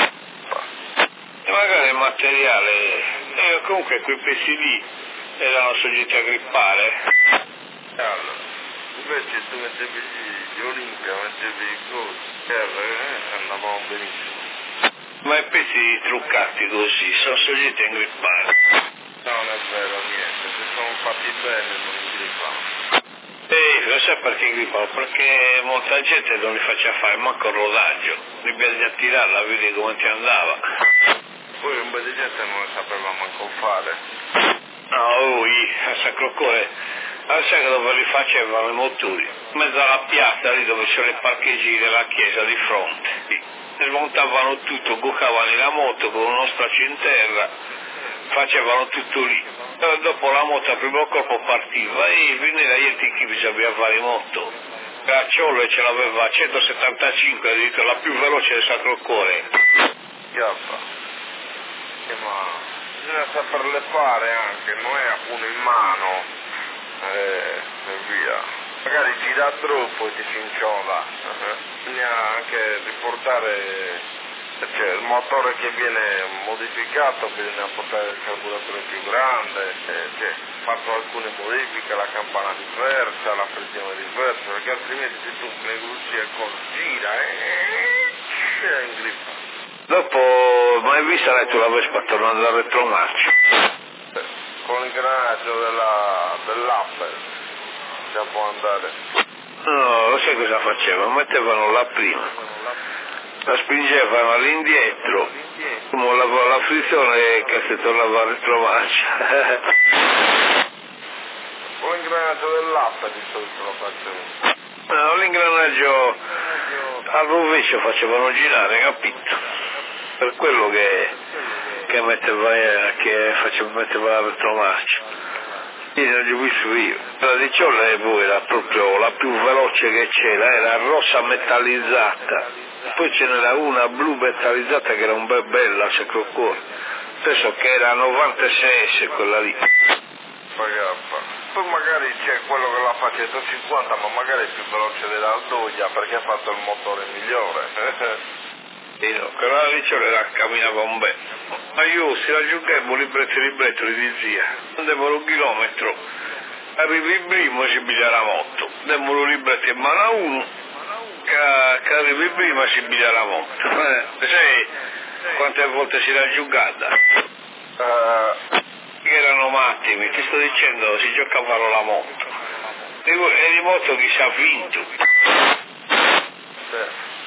[SPEAKER 2] E magari il materiale, e comunque quei pezzi lì erano soggetti a grippare.
[SPEAKER 3] Allora, invece tu mettevi gli Olimpia, mettevi i cosi, eh, andavano benissimo.
[SPEAKER 2] Ma i pezzi truccati così sono soggetti a grippare.
[SPEAKER 3] No, non è vero niente, se sono fatti bene non grippano.
[SPEAKER 2] E lo sai perché grippano? Perché molta gente non li faccia fare manco il rodaggio, li bisogna tirarla a vedere come ti andava.
[SPEAKER 3] Poi un po' di gente non le sapeva manco fare.
[SPEAKER 2] No, lui, a Sacrocore, sai che dove li facevano i motori? In mezzo alla piazza, lì dove c'erano i parcheggi della chiesa di fronte. Smontavano tutto, bucavano la moto con uno straccio in terra, facevano tutto lì. E dopo la moto a primo colpo partiva e veniva ieri chi bisognava fare moto. La Ciolle ce l'aveva a centosettantacinque, addirittura la più veloce del Sacro Cuore.
[SPEAKER 3] Chiappa. Eh, ma bisogna saperle fare anche, non è uno in mano eh, e via. Magari gira troppo e ti si inciola. Bisogna anche riportare, cioè il motore che viene modificato, bisogna portare il carburatore più grande, eh, cioè fatto alcune modifiche, la campana diversa, la pressione diversa, perché altrimenti se tu ne grucci e col gira e eh, è in grippa.
[SPEAKER 2] Dopo, mai vista lei tu la Vespa tornando al retromarcia?
[SPEAKER 3] Con l'ingranaggio della, dell'Apple già può andare.
[SPEAKER 2] No, lo sai cosa facevano? Mettevano la prima, la spingevano all'indietro, come la, la frizione che si tornava a retromarcia.
[SPEAKER 3] Con l'ingranaggio dell'Apple di solito lo facevo.
[SPEAKER 2] No, l'ingranaggio al rovescio facevano girare, capito? Per quello che, che metteva, che faceva, metteva la retromarcia. Io non l'ho visto io. La di Ciolle era proprio la più veloce che c'era, era rossa metallizzata. Poi ce n'era una blu metallizzata che era un bel bella, Sacro Cuore. Penso che era novantasei S quella lì.
[SPEAKER 3] Poi magari c'è quello che la fa centocinquanta, ma magari è più veloce della Aldoglia perché ha fatto il motore migliore.
[SPEAKER 2] Sì, no, quella lì c'era, camminava un bel. Ma io si raggiungevo libretto e libretto di zia, andiamo un chilometro, arrivi prima si piglia la moto, andiamo un libretto in mano a uno, che, che arrivi prima si piglia la moto. Eh, sai quante volte si raggiungata?
[SPEAKER 3] Uh,
[SPEAKER 2] Erano matti, mi ti sto dicendo, si giocavano la moto. E di moto chi si ha vinto?
[SPEAKER 3] Sì.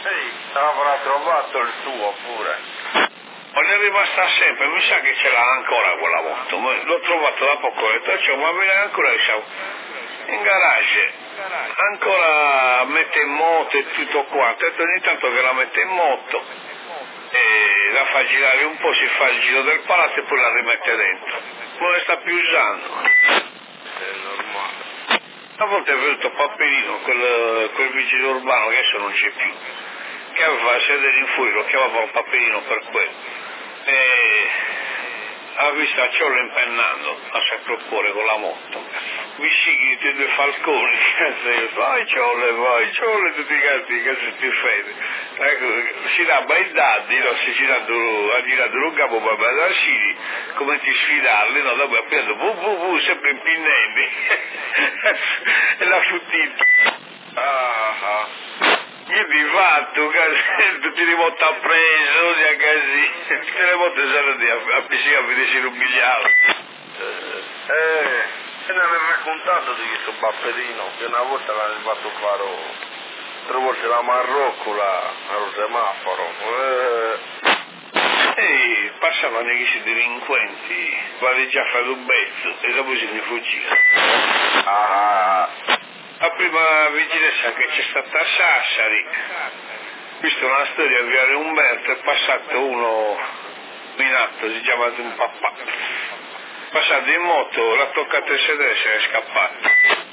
[SPEAKER 3] Ehi, avrà trovato il suo pure.
[SPEAKER 2] Ma ne è rimasta sempre, mi sa che ce l'ha ancora quella moto, l'ho trovato da poco, ho detto, cioè, ma viene ancora, diciamo, in garage, ancora mette in moto e tutto quanto, ho detto ogni tanto che la mette in moto e la fa girare un po', si fa il giro del palazzo e poi la rimette dentro, non le sta più usando.
[SPEAKER 3] È normale.
[SPEAKER 2] Una volta è venuto Paperino, quel, quel vigile urbano che adesso non c'è più, che aveva sedere in fuori, lo chiamavano Paperino per quello. E ha visto a Ciollo impennando a Sacro Cuore con la moto, vicini tutti e due falconi, vai Ciollo, vai Ciollo, tutti i cazzi che si più fede. Ecco, si dà i dadi, no, si girato, ha girato un capo per Badascini, come ti sfidarli, no, dopo ha preso, bu bu bu, sempre impinnenti, e l'ha futtito.
[SPEAKER 3] Ah, ah.
[SPEAKER 2] Io di fatto, tutti i moto a preso, sia così, tutte le moto sono di appiccicare a vedere un miliardo.
[SPEAKER 3] Eh, e ne avevo raccontato di questo Paperino, che una volta l'aveva fatto fare, tre volte la Marocco, là, allo semaforo. Eh.
[SPEAKER 2] E passavano questi delinquenti, vale già fare un pezzo, e dopo se ne fuggiva.
[SPEAKER 3] Ah,
[SPEAKER 2] La prima vigilanza che c'è stata a Sassari, visto una storia a Viale Umberto, è passato uno minato, si chiama un papà, passato in moto, l'ha toccato il sedere e se n'è scappato.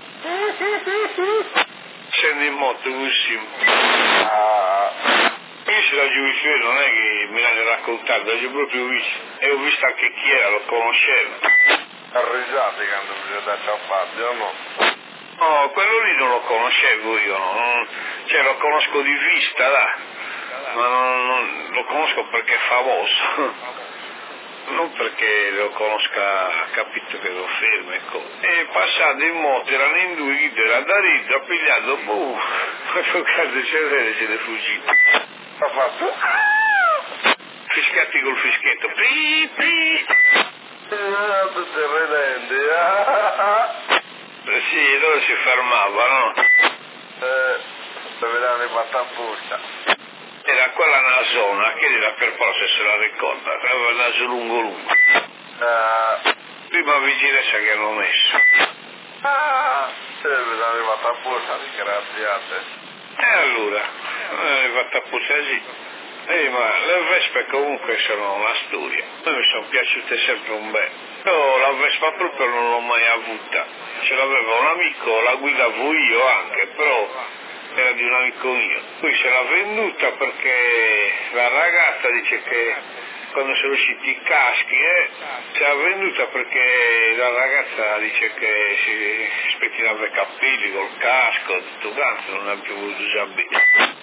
[SPEAKER 2] Scende in moto così.
[SPEAKER 3] ah.
[SPEAKER 2] Io se la giudice non è che me l'hanno raccontato, l'ho proprio visto, e ho visto anche chi era, lo conoscevo.
[SPEAKER 3] Arrisate quando vi siete acciappati, o no?
[SPEAKER 2] No, quello lì non lo conoscevo io, no? Non, cioè lo conosco di vista, là, ma non, non, lo conosco perché è famoso, non perché lo conosca, capito che lo ferma, ecco. E passato in moto, erano in due, era da ridere, ha pigliato, boh, ha toccato il cervello e se ne è fuggito.
[SPEAKER 3] Ha fatto...
[SPEAKER 2] Fischiati col fischietto, pri, pri.
[SPEAKER 3] Ah, tutti ridenti, ah.
[SPEAKER 2] Eh sì, loro si fermavano, no?
[SPEAKER 3] Eh, dove l'hanno fatta apposta.
[SPEAKER 2] Era quella una zona, che era per forza se la ricorda, aveva il naso lungo lungo.
[SPEAKER 3] Ah,
[SPEAKER 2] Prima vigilanza che hanno messo.
[SPEAKER 3] ah, dove l'hanno fatta apposta, disgraziate.
[SPEAKER 2] E allora, è fatta apposta così. Eh, ma le Vespe comunque sono una storia. A me mi sono piaciute sempre un bel. Io la Vespa proprio non l'ho mai avuta. Ce l'aveva un amico, la guidavo io anche, però era di un amico mio. Poi se l'ha venduta perché la ragazza dice che quando sono usciti i caschi, eh, se l'ha venduta perché la ragazza dice che si spettinava i capelli col casco, tutto quanto, non ha più voluto usare bene.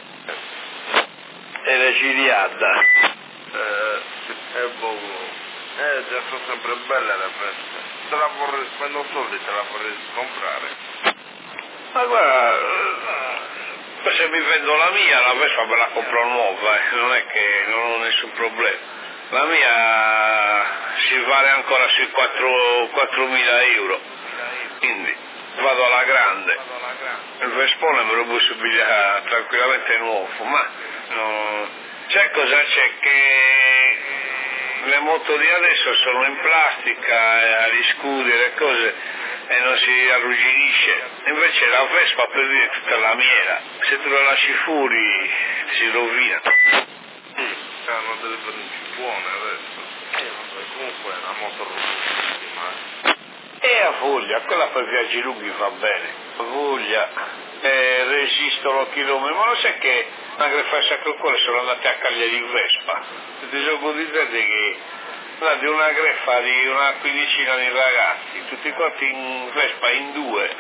[SPEAKER 2] Era ciliata.
[SPEAKER 3] Eh, è buono. Eh, già sono sempre belle le feste. Te la vorrei, spendo soldi, te la vorrei comprare.
[SPEAKER 2] Ma guarda, eh, se mi vendo la mia, la Vespa me la compro nuova, eh. Non è che non ho nessun problema. La mia si vale ancora sui quattromila euro, quindi vado alla grande. Il Vespone me lo puoi subire tranquillamente nuovo, ma no, c'è cosa c'è che le moto di adesso sono in plastica, agli scudi e le cose, e non si arrugginisce, invece la Vespa per dire tutta la lamiera, se tu la lasci fuori si rovina.
[SPEAKER 3] Mm, hanno delle principi buone adesso. Eh, vabbè, comunque è una moto robustissima.
[SPEAKER 2] E a voglia, quella per viaggi lunghi va bene, a voglia, eh, resistono chilometri, ma lo sai che una greffa di Sacro Cuore sono andati a Cagliari in Vespa, ti sono di gente che là, di una greffa di una quindicina di ragazzi, tutti quanti in Vespa in due.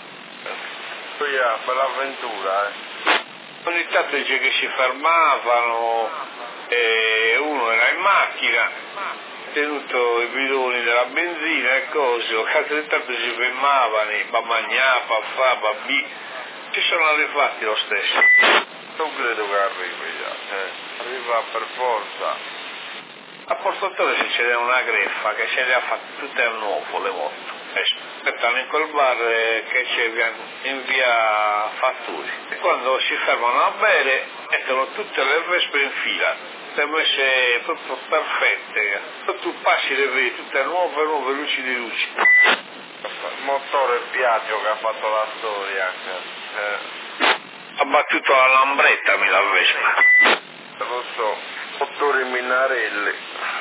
[SPEAKER 3] Poi è bella avventura, eh.
[SPEAKER 2] Ogni tanto dice che si fermavano, e uno era in macchina, tenuto i bidoni della benzina e cose, ogni tanto si fermavano, pa mangiare, pa fa, pa bì, ci sono arrivati lo stesso.
[SPEAKER 3] Non credo che arrivi già, eh. Arriva per forza.
[SPEAKER 2] A Porto Torre si c'era una greffa che se le ha fatte tutte a nuovo le moto. aspettano in quel bar che c'è in via Fatturi. E quando si fermano a bere, mettono tutte le Vespe in fila, le messe proprio perfette. Tu passi le vedi tutte nuove, nuove luci di luci.
[SPEAKER 3] Il motore Piaggio che ha fatto la storia. Eh.
[SPEAKER 2] Ha battuto la lambretta, mi la Vespa.
[SPEAKER 3] Lo so, motore Minarelli.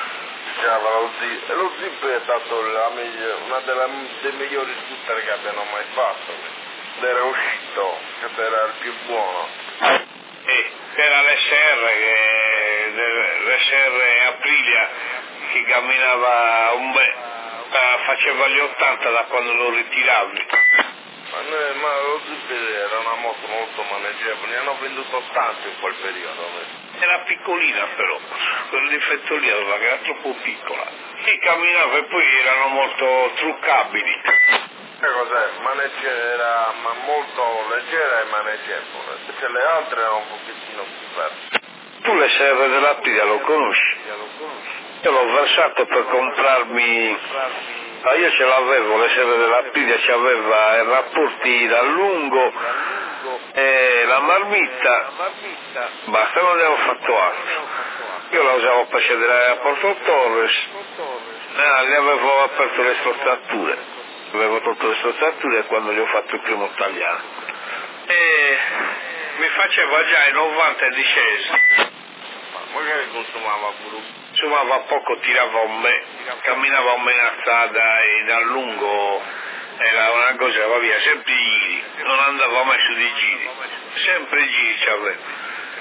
[SPEAKER 3] Lo zip. E lo zip è stato la migliore, una delle, dei migliori scooter che abbiano mai fatto. Ed era uscito, ed era il più buono.
[SPEAKER 2] Eh, era l'S R, che, l'S R Aprilia, che camminava un bel, faceva gli ottanta da quando lo ritiravi.
[SPEAKER 3] Ma, noi, ma lo zip era una moto molto maneggevole, ne hanno venduto tanto in quel periodo.
[SPEAKER 2] Era piccolina però, quel difetto lì aveva che era troppo piccola. E camminava e poi erano molto truccabili.
[SPEAKER 3] Che cos'è? Manegge era ma molto leggera e maneggevole, perché le altre erano un pochettino più verdi.
[SPEAKER 2] Tu l'S R della Piglia lo conosci? Io l'ho versato per comprarmi, ah, io ce l'avevo, l'S R della Piglia ci aveva i rapporti da lungo e la marmitta, basta, non avevo fatto altro. Io la usavo per scendere a Porto Torres, eh, gli avevo aperto le strozzature, avevo tolto le strozzature quando gli ho fatto il primo tagliano. E mi faceva già i novanta discesi.
[SPEAKER 3] Ma magari consumava pure.
[SPEAKER 2] Consumava poco, tirava un me, camminava un me in strada e da lungo era una cosa che va via, sempre giri, non andava mai su di giri, sempre giri c'aveva.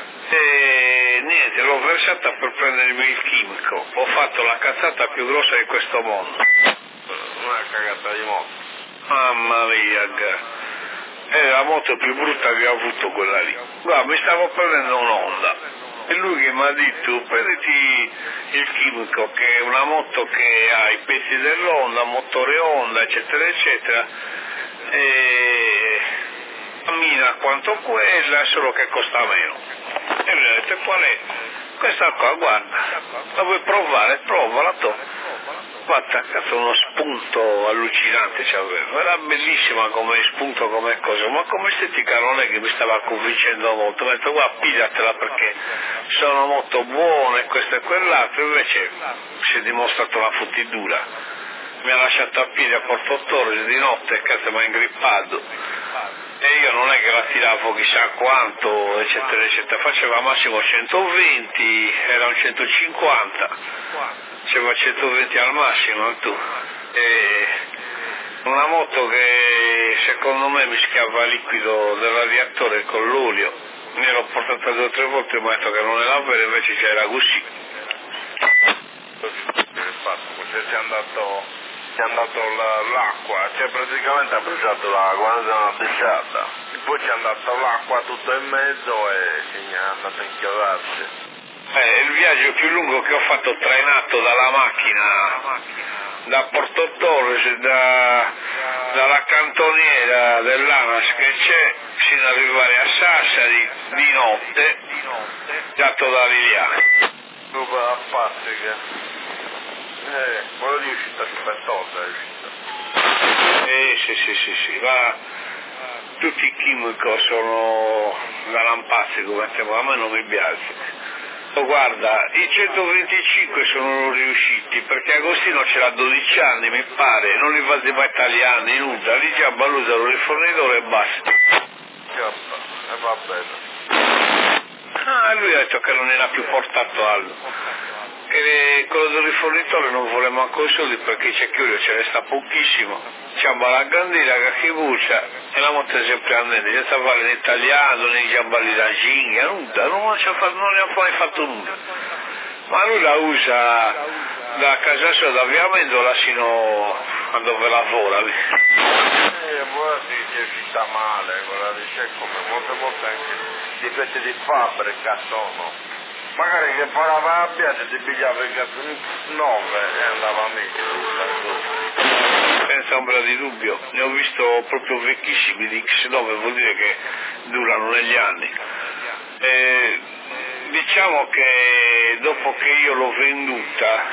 [SPEAKER 2] E niente, l'ho versata per prendermi il chimico, ho fatto la cazzata più grossa di questo mondo.
[SPEAKER 3] Una cagata di moto.
[SPEAKER 2] Mamma mia, è la moto più brutta che ho avuto quella lì. Guarda, mi stavo prendendo un'Honda. E lui che mi ha detto, prenditi il chimico, che è una moto che ha i pezzi dell'Honda, motore Honda, eccetera, eccetera, e cammina quanto quella, solo che costa meno. E lui ha detto, qual è? Questa qua, guarda, la vuoi provare? Provala tu. Guarda, cazzo, uno spunto allucinante c'aveva, era bellissima come spunto, come cosa, ma come estetica non è che mi stava convincendo molto. Mi ha detto, guarda, pigliatela perché sono molto buone, questo e quell'altro, invece si è dimostrato una fottidura. Mi ha lasciato a piedi a Porto Torres di notte, cazzo, mi ha ingrippato. E io non è che la tiravo chissà quanto, eccetera, eccetera, faceva massimo centoventi, era un centocinquanta. Faceva centoventi al massimo, tu. E una moto che secondo me mischiava liquido del radiatore con l'olio. Mi ero portata due o tre volte e mi ha detto che non era vero, invece c'era così.
[SPEAKER 3] Perché c'è andato, c'è andato la, l'acqua, cioè praticamente ha bruciato la guardia bisciata. Poi c'è andato l'acqua tutto in mezzo e è andato a inchiodarsi.
[SPEAKER 2] Eh, il viaggio più lungo che ho fatto trainato dalla macchina da Porto Torres, da, dalla cantoniera dell'Anas che c'è, fino ad arrivare a Sassari di notte, dato da Liliana.
[SPEAKER 3] Dopo la Patrica. Eh, quello di uscita spettosa è uscita.
[SPEAKER 2] Eh sì sì sì sì, ma tutti i chimici sono da lampazzi come siamo, a me non mi piace. Oh, guarda, i centoventicinque sono riusciti perché Agostino c'era dodici anni, mi pare, non li fate mai italiani, nulla, lì già ballusano il fornitore e basta.
[SPEAKER 3] Certo, e va bene.
[SPEAKER 2] Ah, lui ha detto che non era più portato altro, che quello del rifornitore non vuole manco i soldi perché c'è chiuso, ce ne sta pochissimo. Ciamba la candela che chi buccia e la moto è sempre andando, senza fare in italiano, nei giamballi da ginghia, nulla, non, non ne ha mai fatto nulla. Ma lui la usa da casa sua, da via Mendola sino a dove lavora.
[SPEAKER 3] Eh, poi si è uscita male, quella dice come molte volte anche difetti di fabbrica sono. Magari che parava a piazza ti pigliava il cazzo nove e andava meglio.
[SPEAKER 2] Senza ombra di dubbio, ne ho visto proprio vecchissimi di X nove, vuol dire che durano negli anni. E diciamo che dopo che io l'ho venduta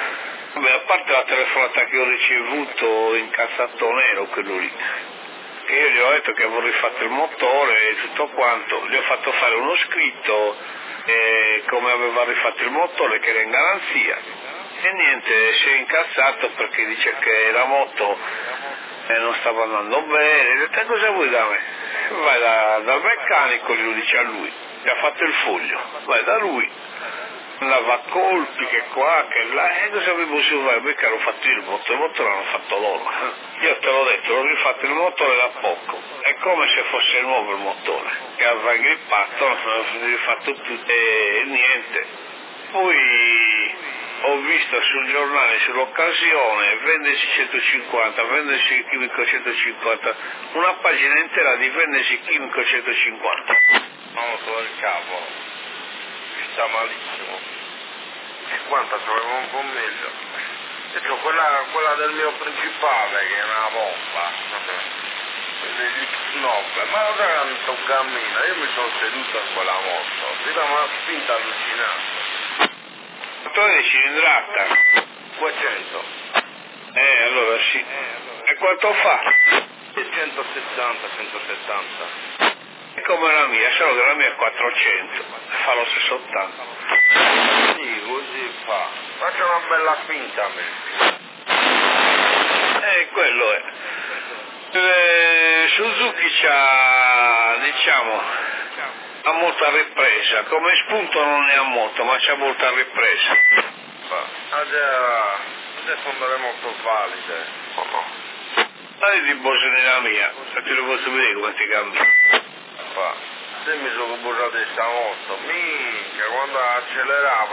[SPEAKER 2] Vabbè, a parte la telefonata che ho ricevuto in Cassato Nero, quello lì, che io gli ho detto che avevo rifatto il motore e tutto quanto, gli ho fatto fare uno scritto eh, come aveva rifatto il motore, che era in garanzia, e niente, si è incazzato perché dice che la moto eh, non stava andando bene. Ho detto: cosa vuoi da me? Vai da, dal meccanico, glielo dice a lui, che ha fatto il foglio, vai da lui, andava a colpi, che qua, che là, e cosa avevo potuto fare? Perché hanno fatto il motore, il motore l'hanno fatto loro. Io te l'ho detto, l'ho rifatto il motore da poco, è come se fosse nuovo il motore, che aveva grippato, l'ho rifatto tutto e niente. Poi ho visto sul giornale, sull'occasione, vendesi centocinquanta, vendesi chimico centocinquanta, una pagina intera di vendesi chimico centocinquanta.
[SPEAKER 3] Moto del capo, sta malissimo. cinquanta ci aveva un po' meglio. E c'ho quella, quella del mio principale, che è una bomba. L'X nove, ma non tanto cammina, io mi sono seduto in quella moto, si dà una spinta allucinante.
[SPEAKER 2] Motore di cilindrata?
[SPEAKER 3] duecento.
[SPEAKER 2] Eh, allora sì. E quanto fa?
[SPEAKER 3] centosessanta, centosettanta.
[SPEAKER 2] È come la mia, solo che la mia è quattrocento, fa lo stesso ottanta.
[SPEAKER 3] Sì, così fa. Faccia una bella spinta a me.
[SPEAKER 2] Eh, quello è. Eh, Suzuki c'ha, diciamo, ha molta ripresa, come spunto non ne ha molto, ma c'ha molta ripresa.
[SPEAKER 3] Adesso andremo molto valide, o no?
[SPEAKER 2] Dai di Bosone la mia, se te lo posso vedere come ti cambia.
[SPEAKER 3] Fa. Se mi sono buttato di sta moto, minchia, quando accelerava,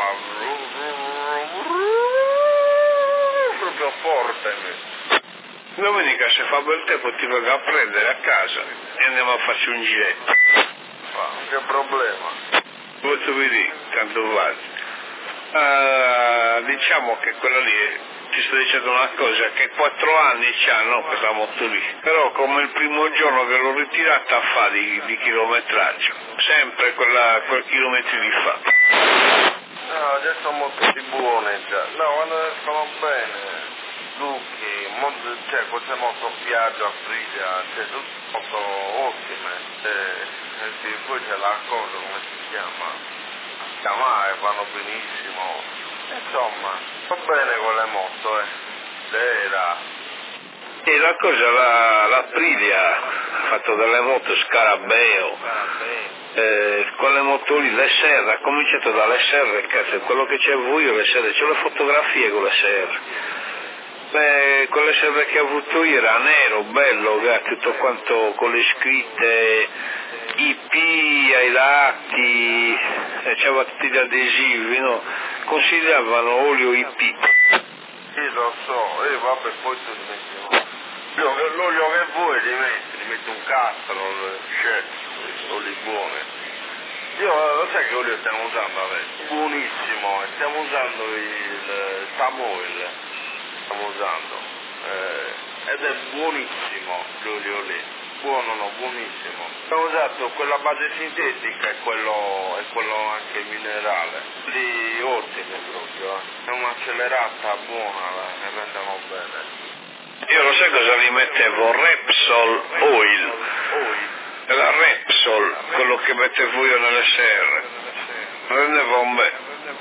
[SPEAKER 3] proprio forte.
[SPEAKER 2] Domenica se fa bel tempo ti vengo a prendere a casa e andiamo a farci un giretto.
[SPEAKER 3] Fa, che problema?
[SPEAKER 2] Posso vedere, tanto vale. Uh, diciamo che quella lì è, ti sto dicendo una cosa, che quattro anni c'hanno quella moto lì, però come il primo giorno che l'ho ritirata fa di, di chilometraggio, sempre quella, quel chilometri di fa.
[SPEAKER 3] No, adesso sono molto di buone già, no, quando escono bene, Zucchi, molto, cioè queste moto Piaggio, Aprilia, cioè tutte molto ottime, e, e sì, poi c'è la cosa, come si chiama? Chiamare, vanno benissimo, insomma, va bene con le moto, eh, l'era.
[SPEAKER 2] E la cosa, la, l'Aprilia ha fatto delle moto scarabeo, eh, con le moto lì, l'S R, ha cominciato dall'S R, cazzo, quello che c'avevo io, l'S R, c'ho le fotografie con l'S R. Beh, con l'S R che ho avuto io era nero, bello, tutto quanto con le scritte I P ai lati, eh, c'aveva tutti gli adesivi, no? Consigliavano olio I P.
[SPEAKER 3] Sì, lo so, e vabbè, poi tu li metti l'olio, l'olio che vuoi li metti, li metti un castrol, scelto, oli buoni. Io lo sai che olio stiamo usando adesso? Buonissimo, stiamo usando il Samoil, stiamo usando, eh, ed è buonissimo l'olio lì, buono no, buonissimo. Abbiamo usato quella base sintetica e quello, e quello anche minerale, lì ottimi proprio, eh. È un'accelerata buona, ne vendono bene.
[SPEAKER 2] Io lo sai cosa li mettevo? Repsol Oil.
[SPEAKER 3] Oil.
[SPEAKER 2] La Repsol, quello che mettevo io nell'S R. Rendeva un bel.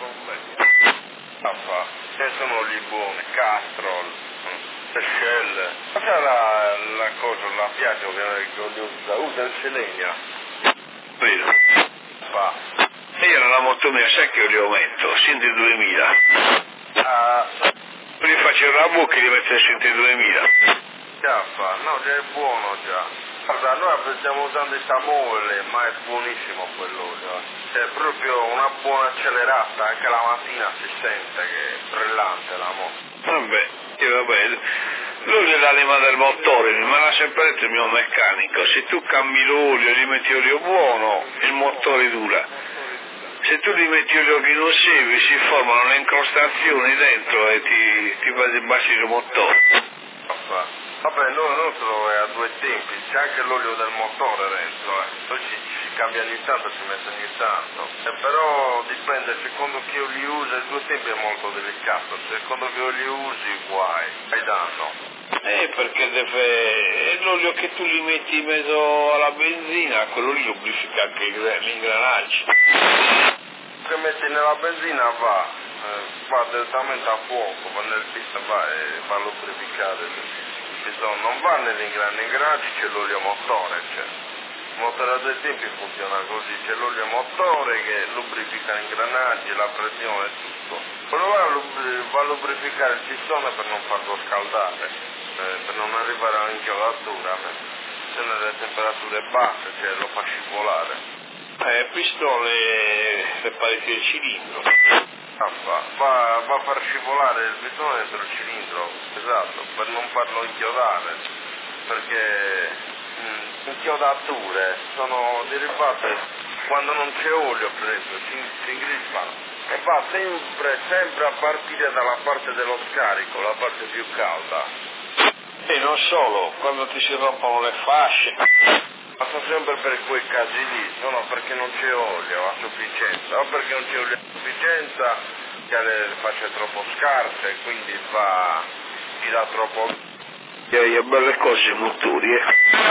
[SPEAKER 3] Ah, ce sono lì buoni, Castrol, Shell. Ma c'è la, la cosa, la Piaggio che, che usa, usa il selegna.
[SPEAKER 2] Vedo.
[SPEAKER 3] Fa.
[SPEAKER 2] E io nella moto mia, sai che io li metto? Sinti duemila.
[SPEAKER 3] Ah.
[SPEAKER 2] Li faccio il rabo che li metto in Sinti duemila.
[SPEAKER 3] Già fa, no, già è buono già. Guarda, noi stiamo usando il Samoil, ma è buonissimo quell'olio. È proprio una buona accelerata, anche la mattina si sente che è brillante la moto.
[SPEAKER 2] Vabbè, io vabbè. L'olio è l'anima del motore, ma l'ha sempre detto il mio meccanico, se tu cambi l'olio e gli metti olio buono, il motore dura. Se tu gli metti olio che non serve, si formano le incrostazioni dentro e ti, ti bassi il motore.
[SPEAKER 3] Vabbè, noi il nostro è a due tempi, c'è anche l'olio del motore dentro, eh. Poi ci, ci cambia ogni tanto, si mette ogni tanto. Eh, però dipende, secondo chi li usa, il due tempi è molto delicato, secondo chi li usi guai, hai danno.
[SPEAKER 2] Eh, perché deve... è l'olio che tu gli metti in mezzo alla benzina, quello lì lubrifica anche gli ingranaggi.
[SPEAKER 3] Se metti nella benzina va, eh, va direttamente a fuoco, va nel pista, va e fa lubrificare il bidone, non va negli ingranaggi, c'è l'olio motore, c'è. Il motore a due tempi funziona così, c'è l'olio motore che lubrifica gli ingranaggi, la pressione e tutto. Quello va a, lubri- va a lubrificare il pistone per non farlo scaldare, eh, per non arrivare all'inchiodatura, se nelle temperature basse, cioè lo fa scivolare.
[SPEAKER 2] Eh, pistone, le pareti del cilindro.
[SPEAKER 3] Ah, va, va, va a far scivolare il pistone dentro il cilindro, esatto, per non farlo inchiodare, perché mh, inchiodature sono derivate quando non c'è olio, per esempio, si, si ingrippano e va sempre, sempre a partire dalla parte dello scarico, la parte più calda.
[SPEAKER 2] E non solo, quando ti si rompono le fasce.
[SPEAKER 3] Passa sempre per quei casi lì, sono perché non c'è olio a sufficienza, o perché non c'è olio a sufficienza, che ha le fasce troppo scarse e quindi va, gira troppo.
[SPEAKER 2] E belle cose i motori, eh.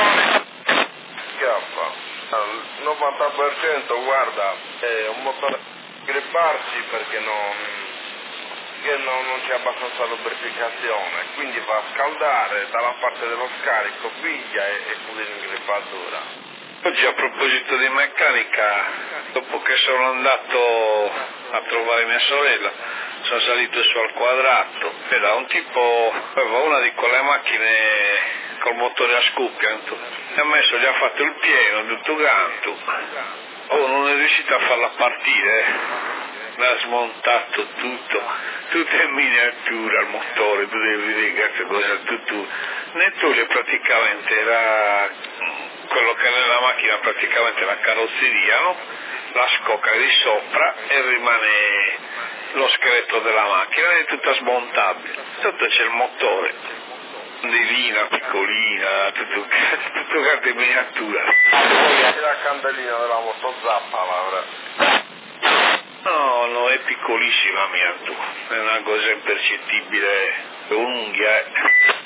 [SPEAKER 3] Schiaffa. Al novanta per cento guarda, è un motore a gripparsi perché non, che non, non c'è abbastanza lubrificazione, quindi va a scaldare dalla parte dello scarico, piglia e, e chiude l'ingrippatura.
[SPEAKER 2] Oggi a proposito di meccanica, dopo che sono andato a trovare mia sorella, sono salito su al quadrato, era un tipo, aveva una di quelle macchine col motore a scucchianto, e ha messo, gli ha fatto il pieno, tutto ganto, oh, non è riuscito a farla partire, l'ha smontato tutto, tutto in miniatura il motore, tu devi vedere queste cose, tutto, nel tullio praticamente era quello che nella macchina praticamente la carrozzeria, no? La scocca di sopra e rimane lo scheletro della macchina, è tutta smontabile, sotto c'è il motore, candelina piccolina, tutto, tutto carta in miniatura.
[SPEAKER 3] E la candelina della motozappa, Laura?
[SPEAKER 2] No, no, è piccolissima mia tu, è una cosa impercettibile, è un'unghia, eh.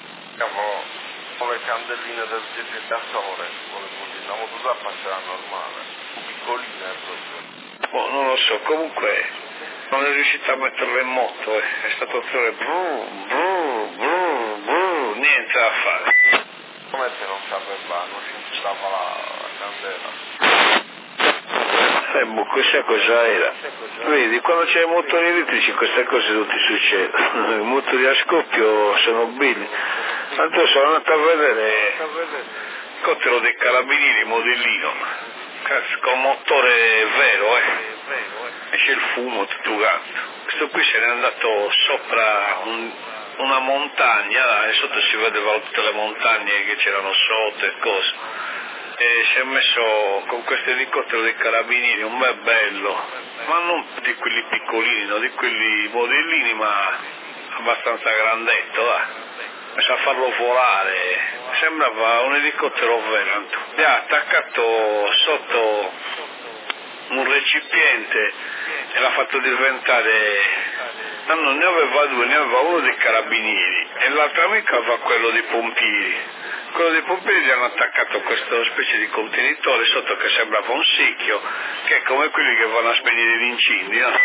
[SPEAKER 3] Con le candelline del detectatore, la motozappa c'era normale, piccolina proprio.
[SPEAKER 2] Boh, non lo so, comunque non è riuscito a metterlo in moto, eh. È stato fare brum, brum, brum, brum, niente da fare.
[SPEAKER 3] Come se non sapeva, non si stava la, la candela.
[SPEAKER 2] Eh, boh, questa cosa era. Vedi, quando c'è i motori elettrici queste cose non ti succedono. I motori a scoppio sono belli. Tanto sono andato a vedere il cottero dei carabinieri modellino, con motore vero, eh. Esce il fumo tutto ganto. Questo qui se n'è andato sopra un, una montagna, e sotto si vedevano tutte le montagne che c'erano sotto e cose. E si è messo con questo elicottero dei carabinieri, un bel bello, ma non di quelli piccolini, no, di quelli modellini, ma abbastanza grandetto, va. A farlo volare, sembrava un elicottero vero. Gli ha attaccato sotto un recipiente e l'ha fatto diventare, no, non ne aveva due, ne aveva uno dei carabinieri e l'altro amico aveva quello dei pompieri. Quello dei pompieri gli hanno attaccato questa specie di contenitore sotto che sembrava un secchio, che è come quelli che vanno a spegnere gli incendi, no?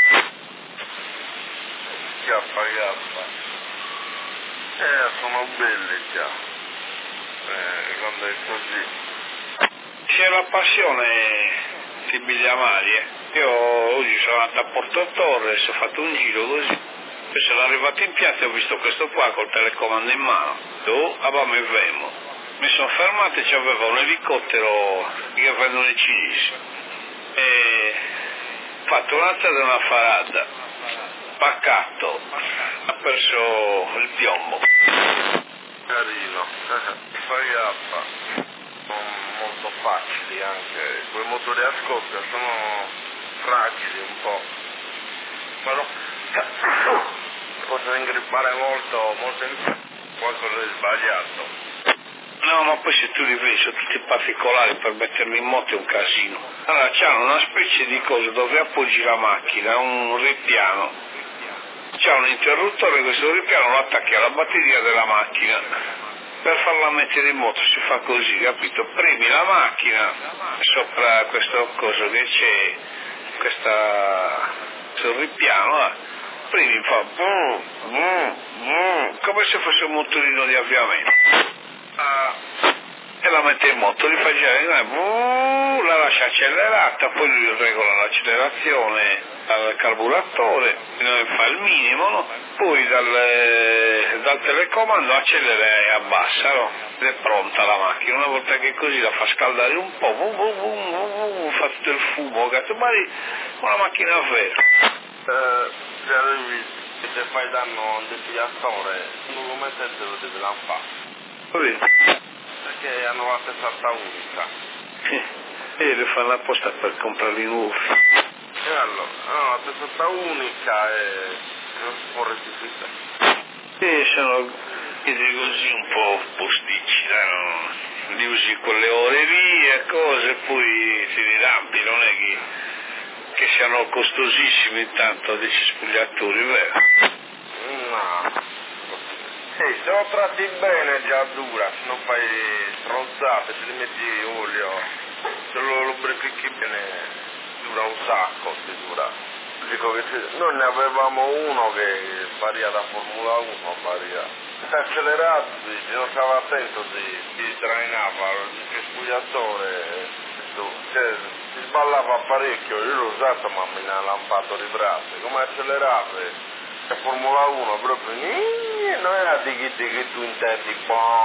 [SPEAKER 3] Gaffa, gaffa. Eh, sono belli già, eh, quando è così.
[SPEAKER 2] C'è la passione di bigliamari, eh. Io oggi sono andato a Porto Torres, ho fatto un giro così, poi sono arrivato in piazza e ho visto questo qua col telecomando in mano, oh, abbiamo il vemo. Mi sono fermato e c'aveva un elicottero che vendono i cinesi, e ho fatto un'alza di una farada, paccato, ha perso il piombo.
[SPEAKER 3] Carino, fai appa, sono molto facili anche, quei motori a scoppio sono fragili un po', però possono ingrippare molto, molto in... qualcosa di sbagliato.
[SPEAKER 2] No, no, ma poi se tu li vedi sono tutti particolari, per metterli in moto è un casino. Allora c'hanno una specie di cosa dove appoggi la macchina, un ripiano, c'è un interruttore, questo ripiano lo attacchi alla batteria della macchina. Per farla mettere in moto si fa così, capito? Premi la macchina sopra questo coso che c'è, questa, questo ripiano, eh. Primi fa boom, boom, boom, come se fosse un motorino di avviamento. Ah, e la mette in moto, li fa girare, boom, la lascia accelerata, poi lui regola l'accelerazione al carburatore, fa il minimo, no? Poi dal, dal telecomando accelera e abbassa, no? Ed è pronta la macchina. Una volta che così la fa scaldare un po', boom, boom, boom, boom, boom, fa tutto il fumo, gatto, ma una macchina vera.
[SPEAKER 3] Eh, se arrivi, se fai danno a un depilatore, un documento te lo devi lampare. Perché hanno la testata unica.
[SPEAKER 2] E le fanno apposta per comprarli nuovi.
[SPEAKER 3] E allora, no, la testata unica e non si può rettificare.
[SPEAKER 2] E sono così un po' posticci, dai, no? Li usi quelle ore lì e cose, poi ti rirampi, non è che, che siano costosissimi intanto dei cespugliatori, vero?
[SPEAKER 3] No. Sì, se lo tratti bene già dura, se non fai stronzate, se li metti olio, se lo lubrifichi bene dura un sacco, ti dura. Dico che sì, noi ne avevamo uno che varia da Formula uno, varia. Si accelerato, se non stava attento si, si trainava il cespugliatore, cioè, si sballava parecchio, io l'ho usato ma mi ha lampato di braccia, come accelerava? La Formula uno proprio non era di chi, di chi tu intendi,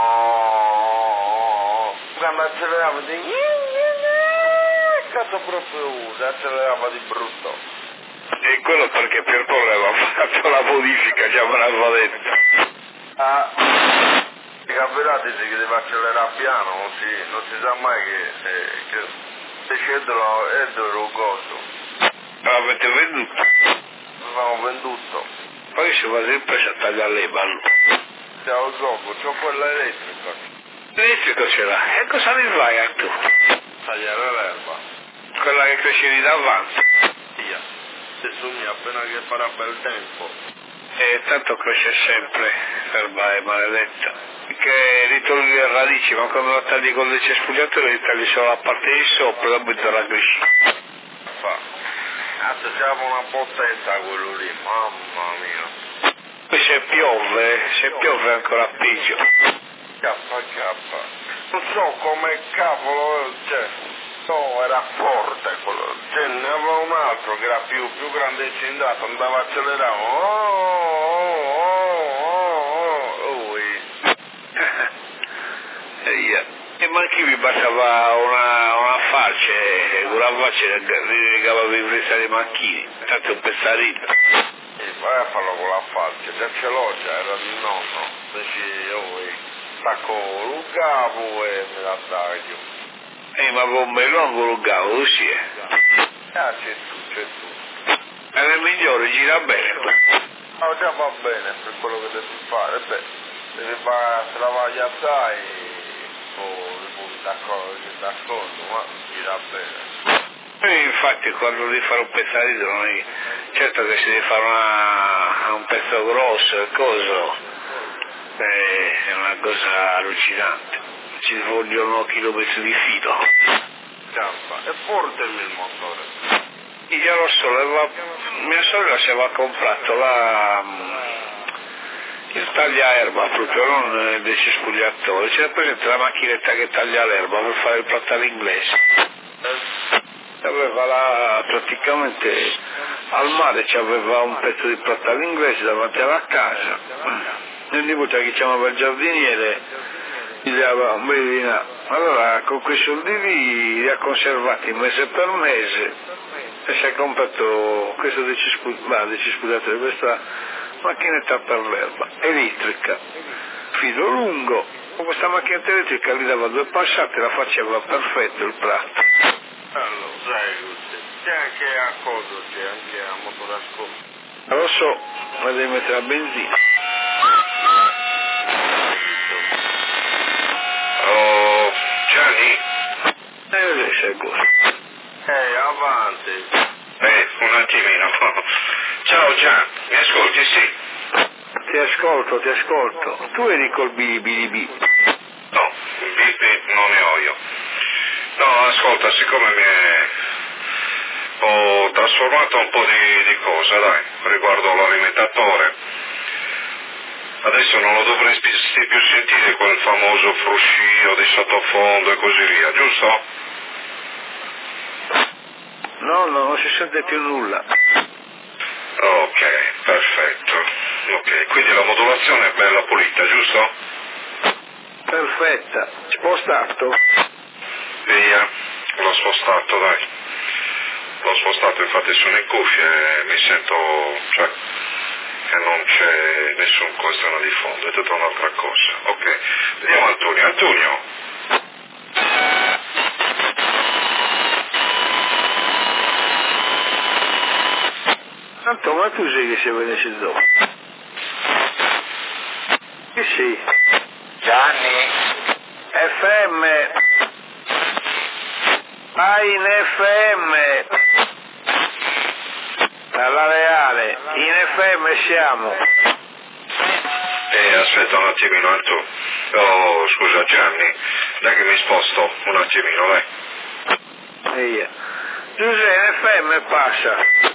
[SPEAKER 3] quando accelerava di cazzo proprio usa, accelerava di brutto.
[SPEAKER 2] E quello perché Pierpaolo aveva fatto la modifica, già me l'aveva detto.
[SPEAKER 3] Ah, i campionati si deve accelerare piano, non si, non si sa mai che, eh, che se scendono è un coso.
[SPEAKER 2] L'avete venduto?
[SPEAKER 3] L'avevamo venduto.
[SPEAKER 2] Poi si va sempre a tagliare le ballo.
[SPEAKER 3] Ciao gioco, c'ho quella elettrica.
[SPEAKER 2] L'elettrico ce l'ha, e cosa ne fai a tu?
[SPEAKER 3] Tagliare l'erba.
[SPEAKER 2] Quella che crescevi davanti.
[SPEAKER 3] Via. Adesso mi appena che farà bel tempo.
[SPEAKER 2] E tanto cresce sempre, l'erba è maledetta. Che ritolli le radici, ma quando la tagli con le cespugliature li tagli solo la parte di sopra e dopo la cresci.
[SPEAKER 3] Fa. Cazzo, siamo una potenza quello lì, mamma mia.
[SPEAKER 2] Poi se piove, se piove è ancora peggio.
[SPEAKER 3] Cappa, cappa. Non so come cavolo, cioè, no, era forte quello. Cioè, ne aveva un altro che era più, più grande e cindato, andava a accelerare. Oh, oh, oh, oh, oh, oh.
[SPEAKER 2] E io. E ma chi mi bastava una, una falce, una falce li legava per presa dei macchini, tanto un pezzarino.
[SPEAKER 3] E vai a farlo con la falce, già ce l'ho, già era di nonno. Dici, oh, stacco lo cavo e me la taglio.
[SPEAKER 2] E ma con me non lo cavo, così è.
[SPEAKER 3] Ah, c'è tu, c'è tu.
[SPEAKER 2] Ma nel migliore gira bene.
[SPEAKER 3] No, già va bene per quello che devi fare, beh, devi fare, se la vai a sai. D'accordo, d'accordo, ma gira bene.
[SPEAKER 2] E infatti quando devi fare un pezzarino non è certo che si deve fare una, un pezzo grosso e coso, è una cosa allucinante, ci vogliono chilometri di filo.
[SPEAKER 3] Campa, è forte il motore.
[SPEAKER 2] Io lo so, aveva, mia sorella si aveva comprato la il tagliaerba proprio, non dei cespugliatori, c'era presente la macchinetta che taglia l'erba per fare il platano inglese. Aveva la, praticamente al mare c'aveva un pezzo di platano inglese davanti alla casa. Il nipote che chiamava il giardiniere gli dava un bel. Allora con quei soldi lì li ha conservati mese per mese e si è comprato questo dei cespugliatori, questa macchinetta per l'erba, elettrica, filo lungo, con questa macchinetta elettrica gli dava due passate, la faceva perfetto il prato.
[SPEAKER 3] Allora, sai, c'è anche a coso, c'è anche a motore a scopo.
[SPEAKER 2] Lo so, ma devi mettere la benzina. Oh. queste cose.
[SPEAKER 3] Ehi, avanti.
[SPEAKER 2] Eh, un attimino. Ciao Gian, mi ascolti? Sì. Ti ascolto, ti ascolto. Tu eri col bilibilibi.
[SPEAKER 4] No, bip non ne ho io. No, ascolta, siccome mi è... ho trasformato un po' di, di cose, dai, riguardo l'alimentatore. Adesso non lo dovresti più sentire quel famoso fruscio di sottofondo e così via, giusto?
[SPEAKER 2] No, no, non si sente più nulla.
[SPEAKER 4] Ok, perfetto. Ok, quindi la modulazione è bella pulita, giusto?
[SPEAKER 2] Perfetta. Spostato?
[SPEAKER 4] Via, l'ho spostato, dai. L'ho spostato, infatti sono in cuffie e mi sento, cioè, che non c'è nessun questione di fondo, è tutta un'altra cosa. Ok, vediamo Antonio. Antonio.
[SPEAKER 2] Tanto, ma tu sei che sei venuto dopo? Chi sei?
[SPEAKER 5] Gianni?
[SPEAKER 2] F M. Vai in F M. Dalla Reale. In F M siamo.
[SPEAKER 4] Eh, aspetta un attimino, Antonio. Oh, scusa Gianni, dai che mi sposto un attimino, vai.
[SPEAKER 2] Via. Giuseppe, F M passa.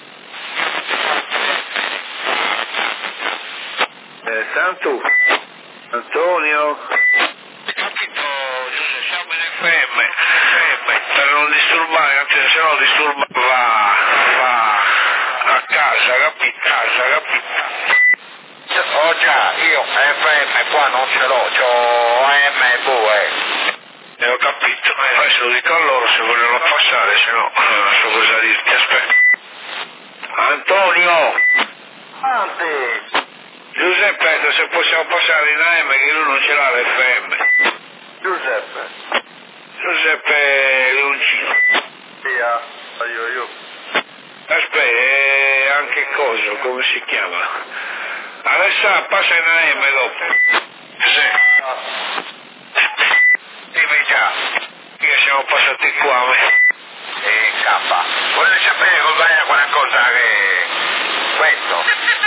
[SPEAKER 2] Eh, tanto, Antonio. Capito, Giuseppe, siamo in F M, F M, per non disturbare, anche se no disturba va, va a casa, capito, casa, capito.
[SPEAKER 5] Oh già, io F M qua non ce l'ho, c'ho A M due.
[SPEAKER 2] E ho capito, eh, adesso lo dico a loro se vogliono passare, se no non so cosa dirti, aspetta. Antonio!
[SPEAKER 3] Avanti.
[SPEAKER 2] Giuseppe, se possiamo passare in A M che lui non ce l'ha l'F M.
[SPEAKER 3] Giuseppe.
[SPEAKER 2] Giuseppe Leoncino.
[SPEAKER 3] Via. Io, io.
[SPEAKER 2] Aspetta, e anche coso, come si chiama? Adesso passa in A M dopo. Giuseppe. Dimmi già, che siamo passati qua, me.
[SPEAKER 5] E K. Voglio sapere cos'è quella cosa che... questo.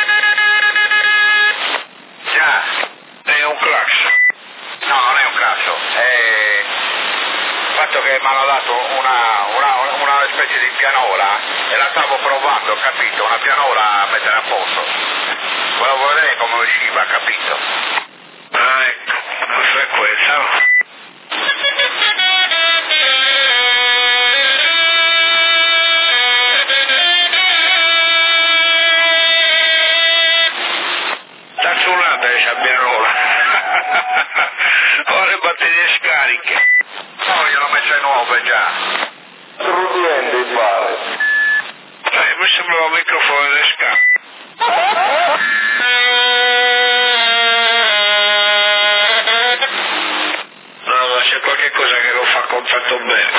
[SPEAKER 5] Già.
[SPEAKER 2] È un clacson.
[SPEAKER 5] No, non è un cazzo. È il fatto che mi hanno dato una, una, una specie di pianola e la stavo provando, capito? Una pianola a mettere a posto. Volevo vedere come usciva, capito?
[SPEAKER 2] Ah, ecco, la frequenza, no? Sta sull'anda che c'è pianola. Ho le batterie scariche.
[SPEAKER 5] No, gliel'ho messa nuove già.
[SPEAKER 3] Trudiente il pare.
[SPEAKER 2] Eh, mi sembrava un microfono di scarica. No, ma c'è qualche cosa che lo fa contatto bene.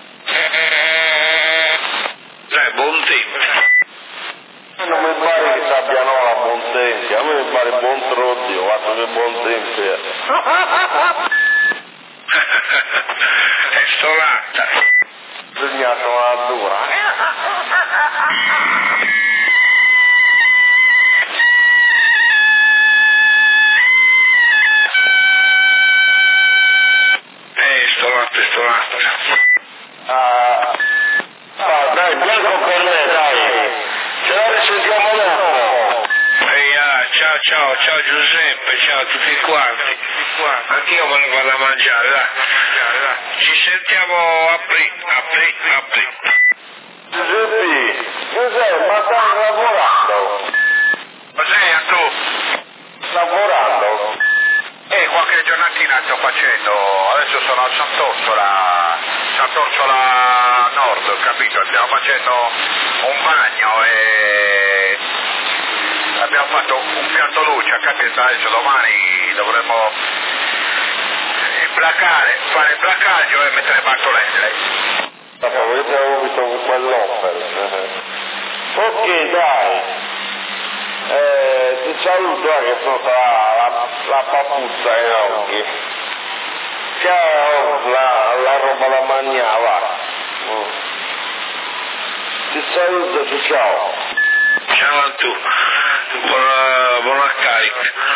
[SPEAKER 2] Dai, buon tempo.
[SPEAKER 3] Non mi pare che sta pianola a buon tempo, a me mi pare buon trodio, guarda che buon tempo è.
[SPEAKER 2] È stolata.
[SPEAKER 3] Segnato una dura.
[SPEAKER 2] Eh, stolata, stolata.
[SPEAKER 3] Ah, ah, dai, Bianco per me, dai. Ce la risentiamo dopo.
[SPEAKER 2] Ehi, ah, ciao, ciao, ciao Giuseppe, ciao a tutti quanti. Anch'io me ne vado a mangiare, dai. Ci sentiamo apri, apri, apri.
[SPEAKER 3] Giuseppe, Giuseppe, ma stai lavorando?
[SPEAKER 5] Cos'è, tu?
[SPEAKER 3] Lavorando?
[SPEAKER 5] Eh, qualche giornatina sto facendo, adesso sono a Sant'Orsola, Sant'Orsola Nord, capito? Stiamo facendo un bagno e abbiamo fatto un pianto luce, capito? Adesso domani dovremo implacare, fare il placaggio e mettere bartolelle.
[SPEAKER 3] Dopo abbiamo visto con quell'opera. Ok, dai. Eh, ti saluto eh, che sono la, la papuzza in occhi. Ciao, la, la roba da mangiare, va. Salute, ciao.
[SPEAKER 2] Ciao a tu, buona, buona carica.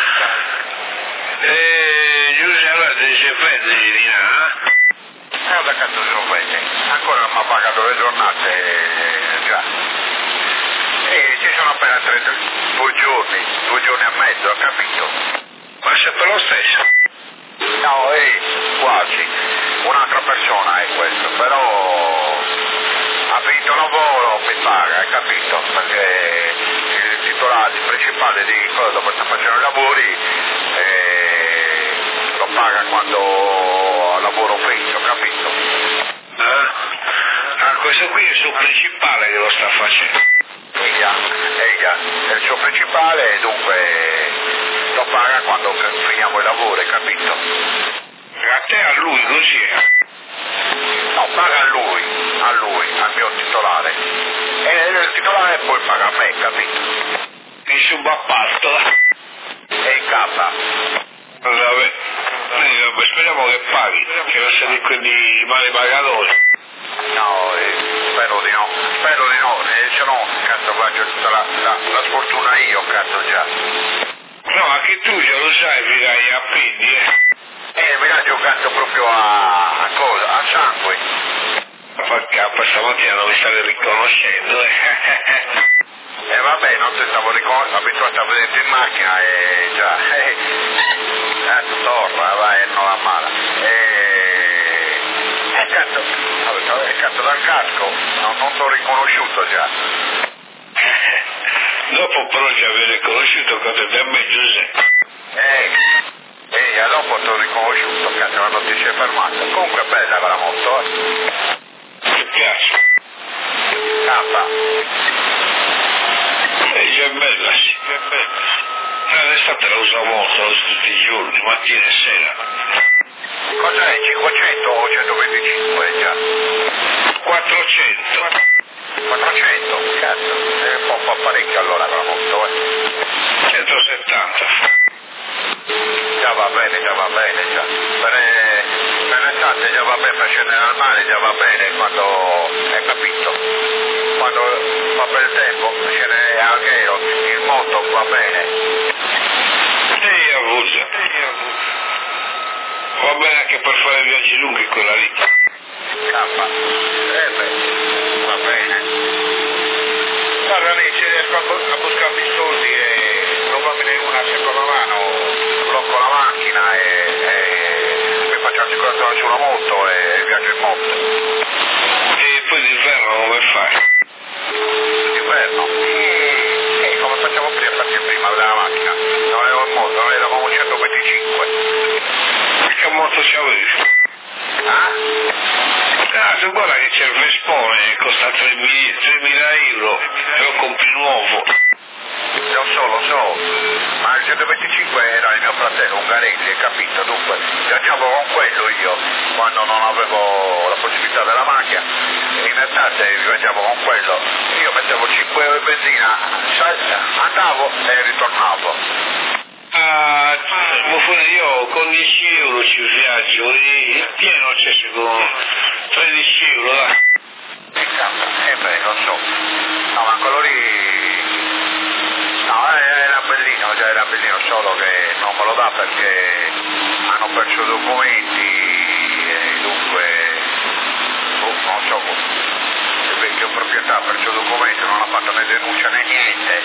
[SPEAKER 2] E Giuseppe, allora ti dice prendi di là?
[SPEAKER 5] Eh, da cazzo se lo prende? Ancora non mi ha pagato le giornate, eh, già. E ci sono appena tre, due giorni, due giorni e mezzo, ho capito?
[SPEAKER 2] Ma sempre lo stesso?
[SPEAKER 5] No, eh, quasi. Un'altra persona è questo, però ha finito il lavoro, mi paga, hai capito? Perché il titolare, il principale di quello dove sta facendo i lavori, eh, lo paga quando ha lavoro finito, capito?
[SPEAKER 2] Ah, ah, questo qui è il suo principale che lo sta facendo.
[SPEAKER 5] Eia, eia, è il suo principale e dunque lo paga quando finiamo i lavori, capito?
[SPEAKER 2] A te, a lui, così è.
[SPEAKER 5] No, paga a lui, a lui, al mio titolare. E il titolare poi paga a me, capito?
[SPEAKER 2] Il subappalto.
[SPEAKER 5] E il capa.
[SPEAKER 2] Vabbè, quindi, vabbè, speriamo che paghi, che non sei di quelli male pagatori.
[SPEAKER 5] No, eh, spero di no, spero di no, eh, se no, cazzo, faccio tutta la, la, la sfortuna io, cazzo, già.
[SPEAKER 2] No, anche tu ce lo sai, firai appigli, eh.
[SPEAKER 5] Eh, mi ha giocato proprio a, a cosa, a sangue.
[SPEAKER 2] Perché questa mattina non mi state riconoscendo, eh.
[SPEAKER 5] E eh, vabbè, non ti stavo riconoscendo, abituato a vederti in macchina e già, eh, eh torna, vai, non la mala. E, eh, cazzo, vabbè, cazzo dal casco, non, non t'ho riconosciuto già.
[SPEAKER 2] Dopo però ci avete riconosciuto cosa te me, Giuseppe.
[SPEAKER 5] Eh, e eh, dopo t'ho riconosciuto, cazzo, quando ti sei fermato. Comunque è bella quella moto, eh.
[SPEAKER 2] Mi piace.
[SPEAKER 5] Capa.
[SPEAKER 2] E già è bella, sì, è bella. Eh, l'estate la uso molto, la uso tutti i giorni, mattina e sera.
[SPEAKER 5] Cos'è, cinquecento o centoventicinque già?
[SPEAKER 2] quattrocento.
[SPEAKER 5] quattrocento, cazzo, è un po' fa parecchio allora quella moto, eh.
[SPEAKER 2] centosettanta.
[SPEAKER 5] Già va bene, già va bene, già. Per, eh, per l'estate già va bene, per scendere al mare già va bene quando, hai capito? Quando fa bel tempo, scendere al ghiero, il moto va bene.
[SPEAKER 2] Ehi, avusa. Va bene anche per fare viaggi lunghi quella lì.
[SPEAKER 5] Campa. Eh beh, va bene. Guarda lì, se riesco a, bu- a buscarmi i soldi e trovarmi una seconda mano, blocco la macchina e, e mi faccio assicurazione sulla moto e viaggio in moto.
[SPEAKER 2] E poi d'inverno come fai?
[SPEAKER 5] D'inverno? E, e come facciamo prima? Perché prima della macchina non avevo il moto, non eravamo centoventicinque.
[SPEAKER 2] Che moto c'avevi?
[SPEAKER 5] Ah?
[SPEAKER 2] Ah, tu guarda che c'è il Vespone, costa tremila euro, e lo compri nuovo.
[SPEAKER 5] Lo so, lo so, ma il centoventicinque era il mio fratello ungherese, hai capito? Dunque, viaggiavo con quello io, quando non avevo la possibilità della macchina, in estate viaggiavo con quello, io mettevo cinque euro di benzina, andavo e ritornavo.
[SPEAKER 2] Ah, io con dieci euro ci viaggio, e il pieno c'è con tredici euro, dai.
[SPEAKER 5] Eh beh, lo so, no, ma quello lì... No, era bellino, già era bellino, solo che non me lo dà perché hanno perso i documenti e dunque, oh, non so, il vecchio proprietario ha perso i documenti, non ha fatto né denuncia né niente,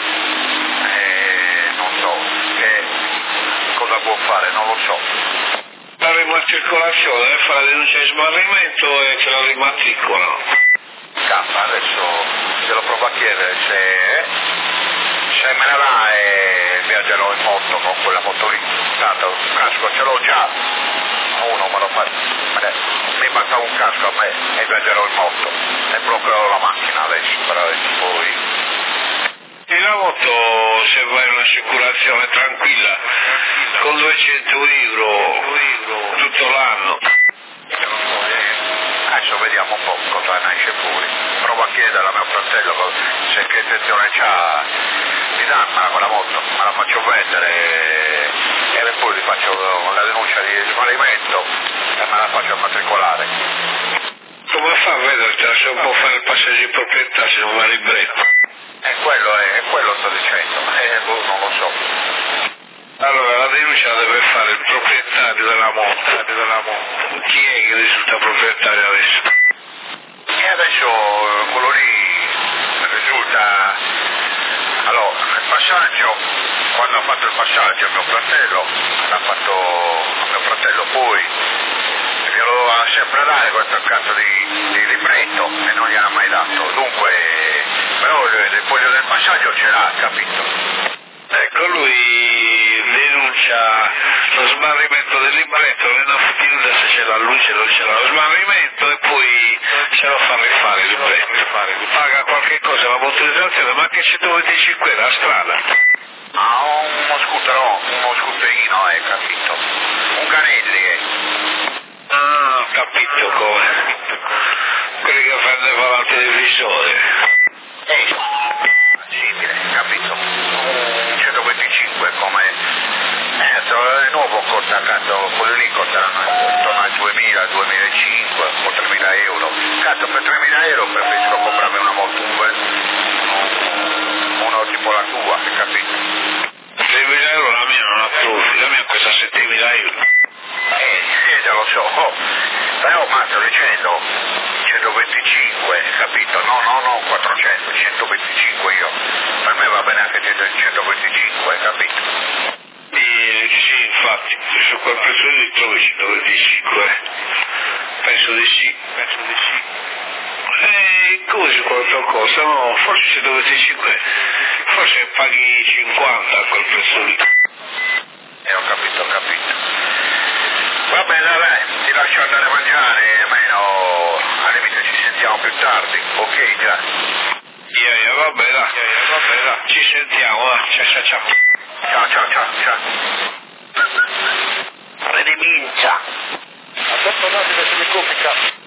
[SPEAKER 5] e non so che cosa può fare, non lo so.
[SPEAKER 2] L'arrivo in circolazione, deve fare la denuncia di smarrimento e ce la rimatricolano.
[SPEAKER 5] Campa, adesso se lo provo a chiedere se... se me la dà e viaggerò in moto con quella moto lì, tanto un casco ce l'ho già, uno me lo fa, mi basta un casco a me e viaggerò in moto e bloccherò la macchina adesso per adesso poi.
[SPEAKER 2] E la moto se vai in un'assicurazione tranquilla, con duecento euro tutto l'anno.
[SPEAKER 5] Adesso vediamo un po' cosa ne esce fuori, provo a chiedere a mio fratello se che intenzione c'ha di darmela quella moto, me la faccio vendere e poi gli faccio la denuncia di smarrimento e me la faccio matricolare.
[SPEAKER 2] Come fa a vedertela se non può fare il passaggio di proprietà se non va il libretto?
[SPEAKER 5] E quello è, è quello sto dicendo, eh, boh, non lo so.
[SPEAKER 2] Allora la denuncia la deve fare il proprietario della moto, della moto. Chi è che risulta proprietario adesso?
[SPEAKER 5] E adesso eh, quello lì risulta... Allora, il passaggio, quando ha fatto il passaggio mio fratello, l'ha fatto mio fratello poi, glielo doveva sempre dare questo cazzo di, di libretto e non gliel'ha mai dato. Dunque, però il foglio del passaggio ce l'ha, capito?
[SPEAKER 2] Ecco, lui denuncia lo smarrimento del libretto, non è finita se c'è la luce non c'è lo smarrimento e poi se lo fa rifare il libretto. Paga qualche cosa la motorizzazione, ma che centoventicinque la strada.
[SPEAKER 5] Ah, uno scooter, uno scooterino, hai capito? Un Canelli, eh.
[SPEAKER 2] Ah, ho capito come. Quelli che prendevano al televisore.
[SPEAKER 5] Eh, simile, capito? Un centoventicinque come... Eh, il nuovo costa, cazzo, quelli lì costano intorno ai duemila, duemilacinque, o tremila euro. Cazzo, per tremila euro preferisco comprarmi una moto, un, uno tipo la tua, hai capito?
[SPEAKER 2] tremila euro la mia non ha profi, la mia costa settemila euro.
[SPEAKER 5] Eh, sì, già lo so, però ma sto dicendo centoventicinque, capito? No, no, no, quattrocento, centoventicinque io, per me va bene anche centoventicinque, capito?
[SPEAKER 2] E, sì, infatti, su quel prezzo lì trovi centoventicinque, penso di sì, penso di sì. E così quanto costa? No, forse centoventicinque, forse paghi cinquanta a quel prezzo lì.
[SPEAKER 5] Eh, ho capito, ho capito. Va bene, dai, ti lascio andare a mangiare, almeno al limite ci sentiamo più tardi, ok già?
[SPEAKER 2] Yeah, yeah, va bene, yeah, yeah, va bene, ci sentiamo, eh. Ciao, ciao, ciao.
[SPEAKER 5] Ciao, ciao, ciao, ciao. Rede mincia.
[SPEAKER 3] Aspetta un attimo se mi comincia.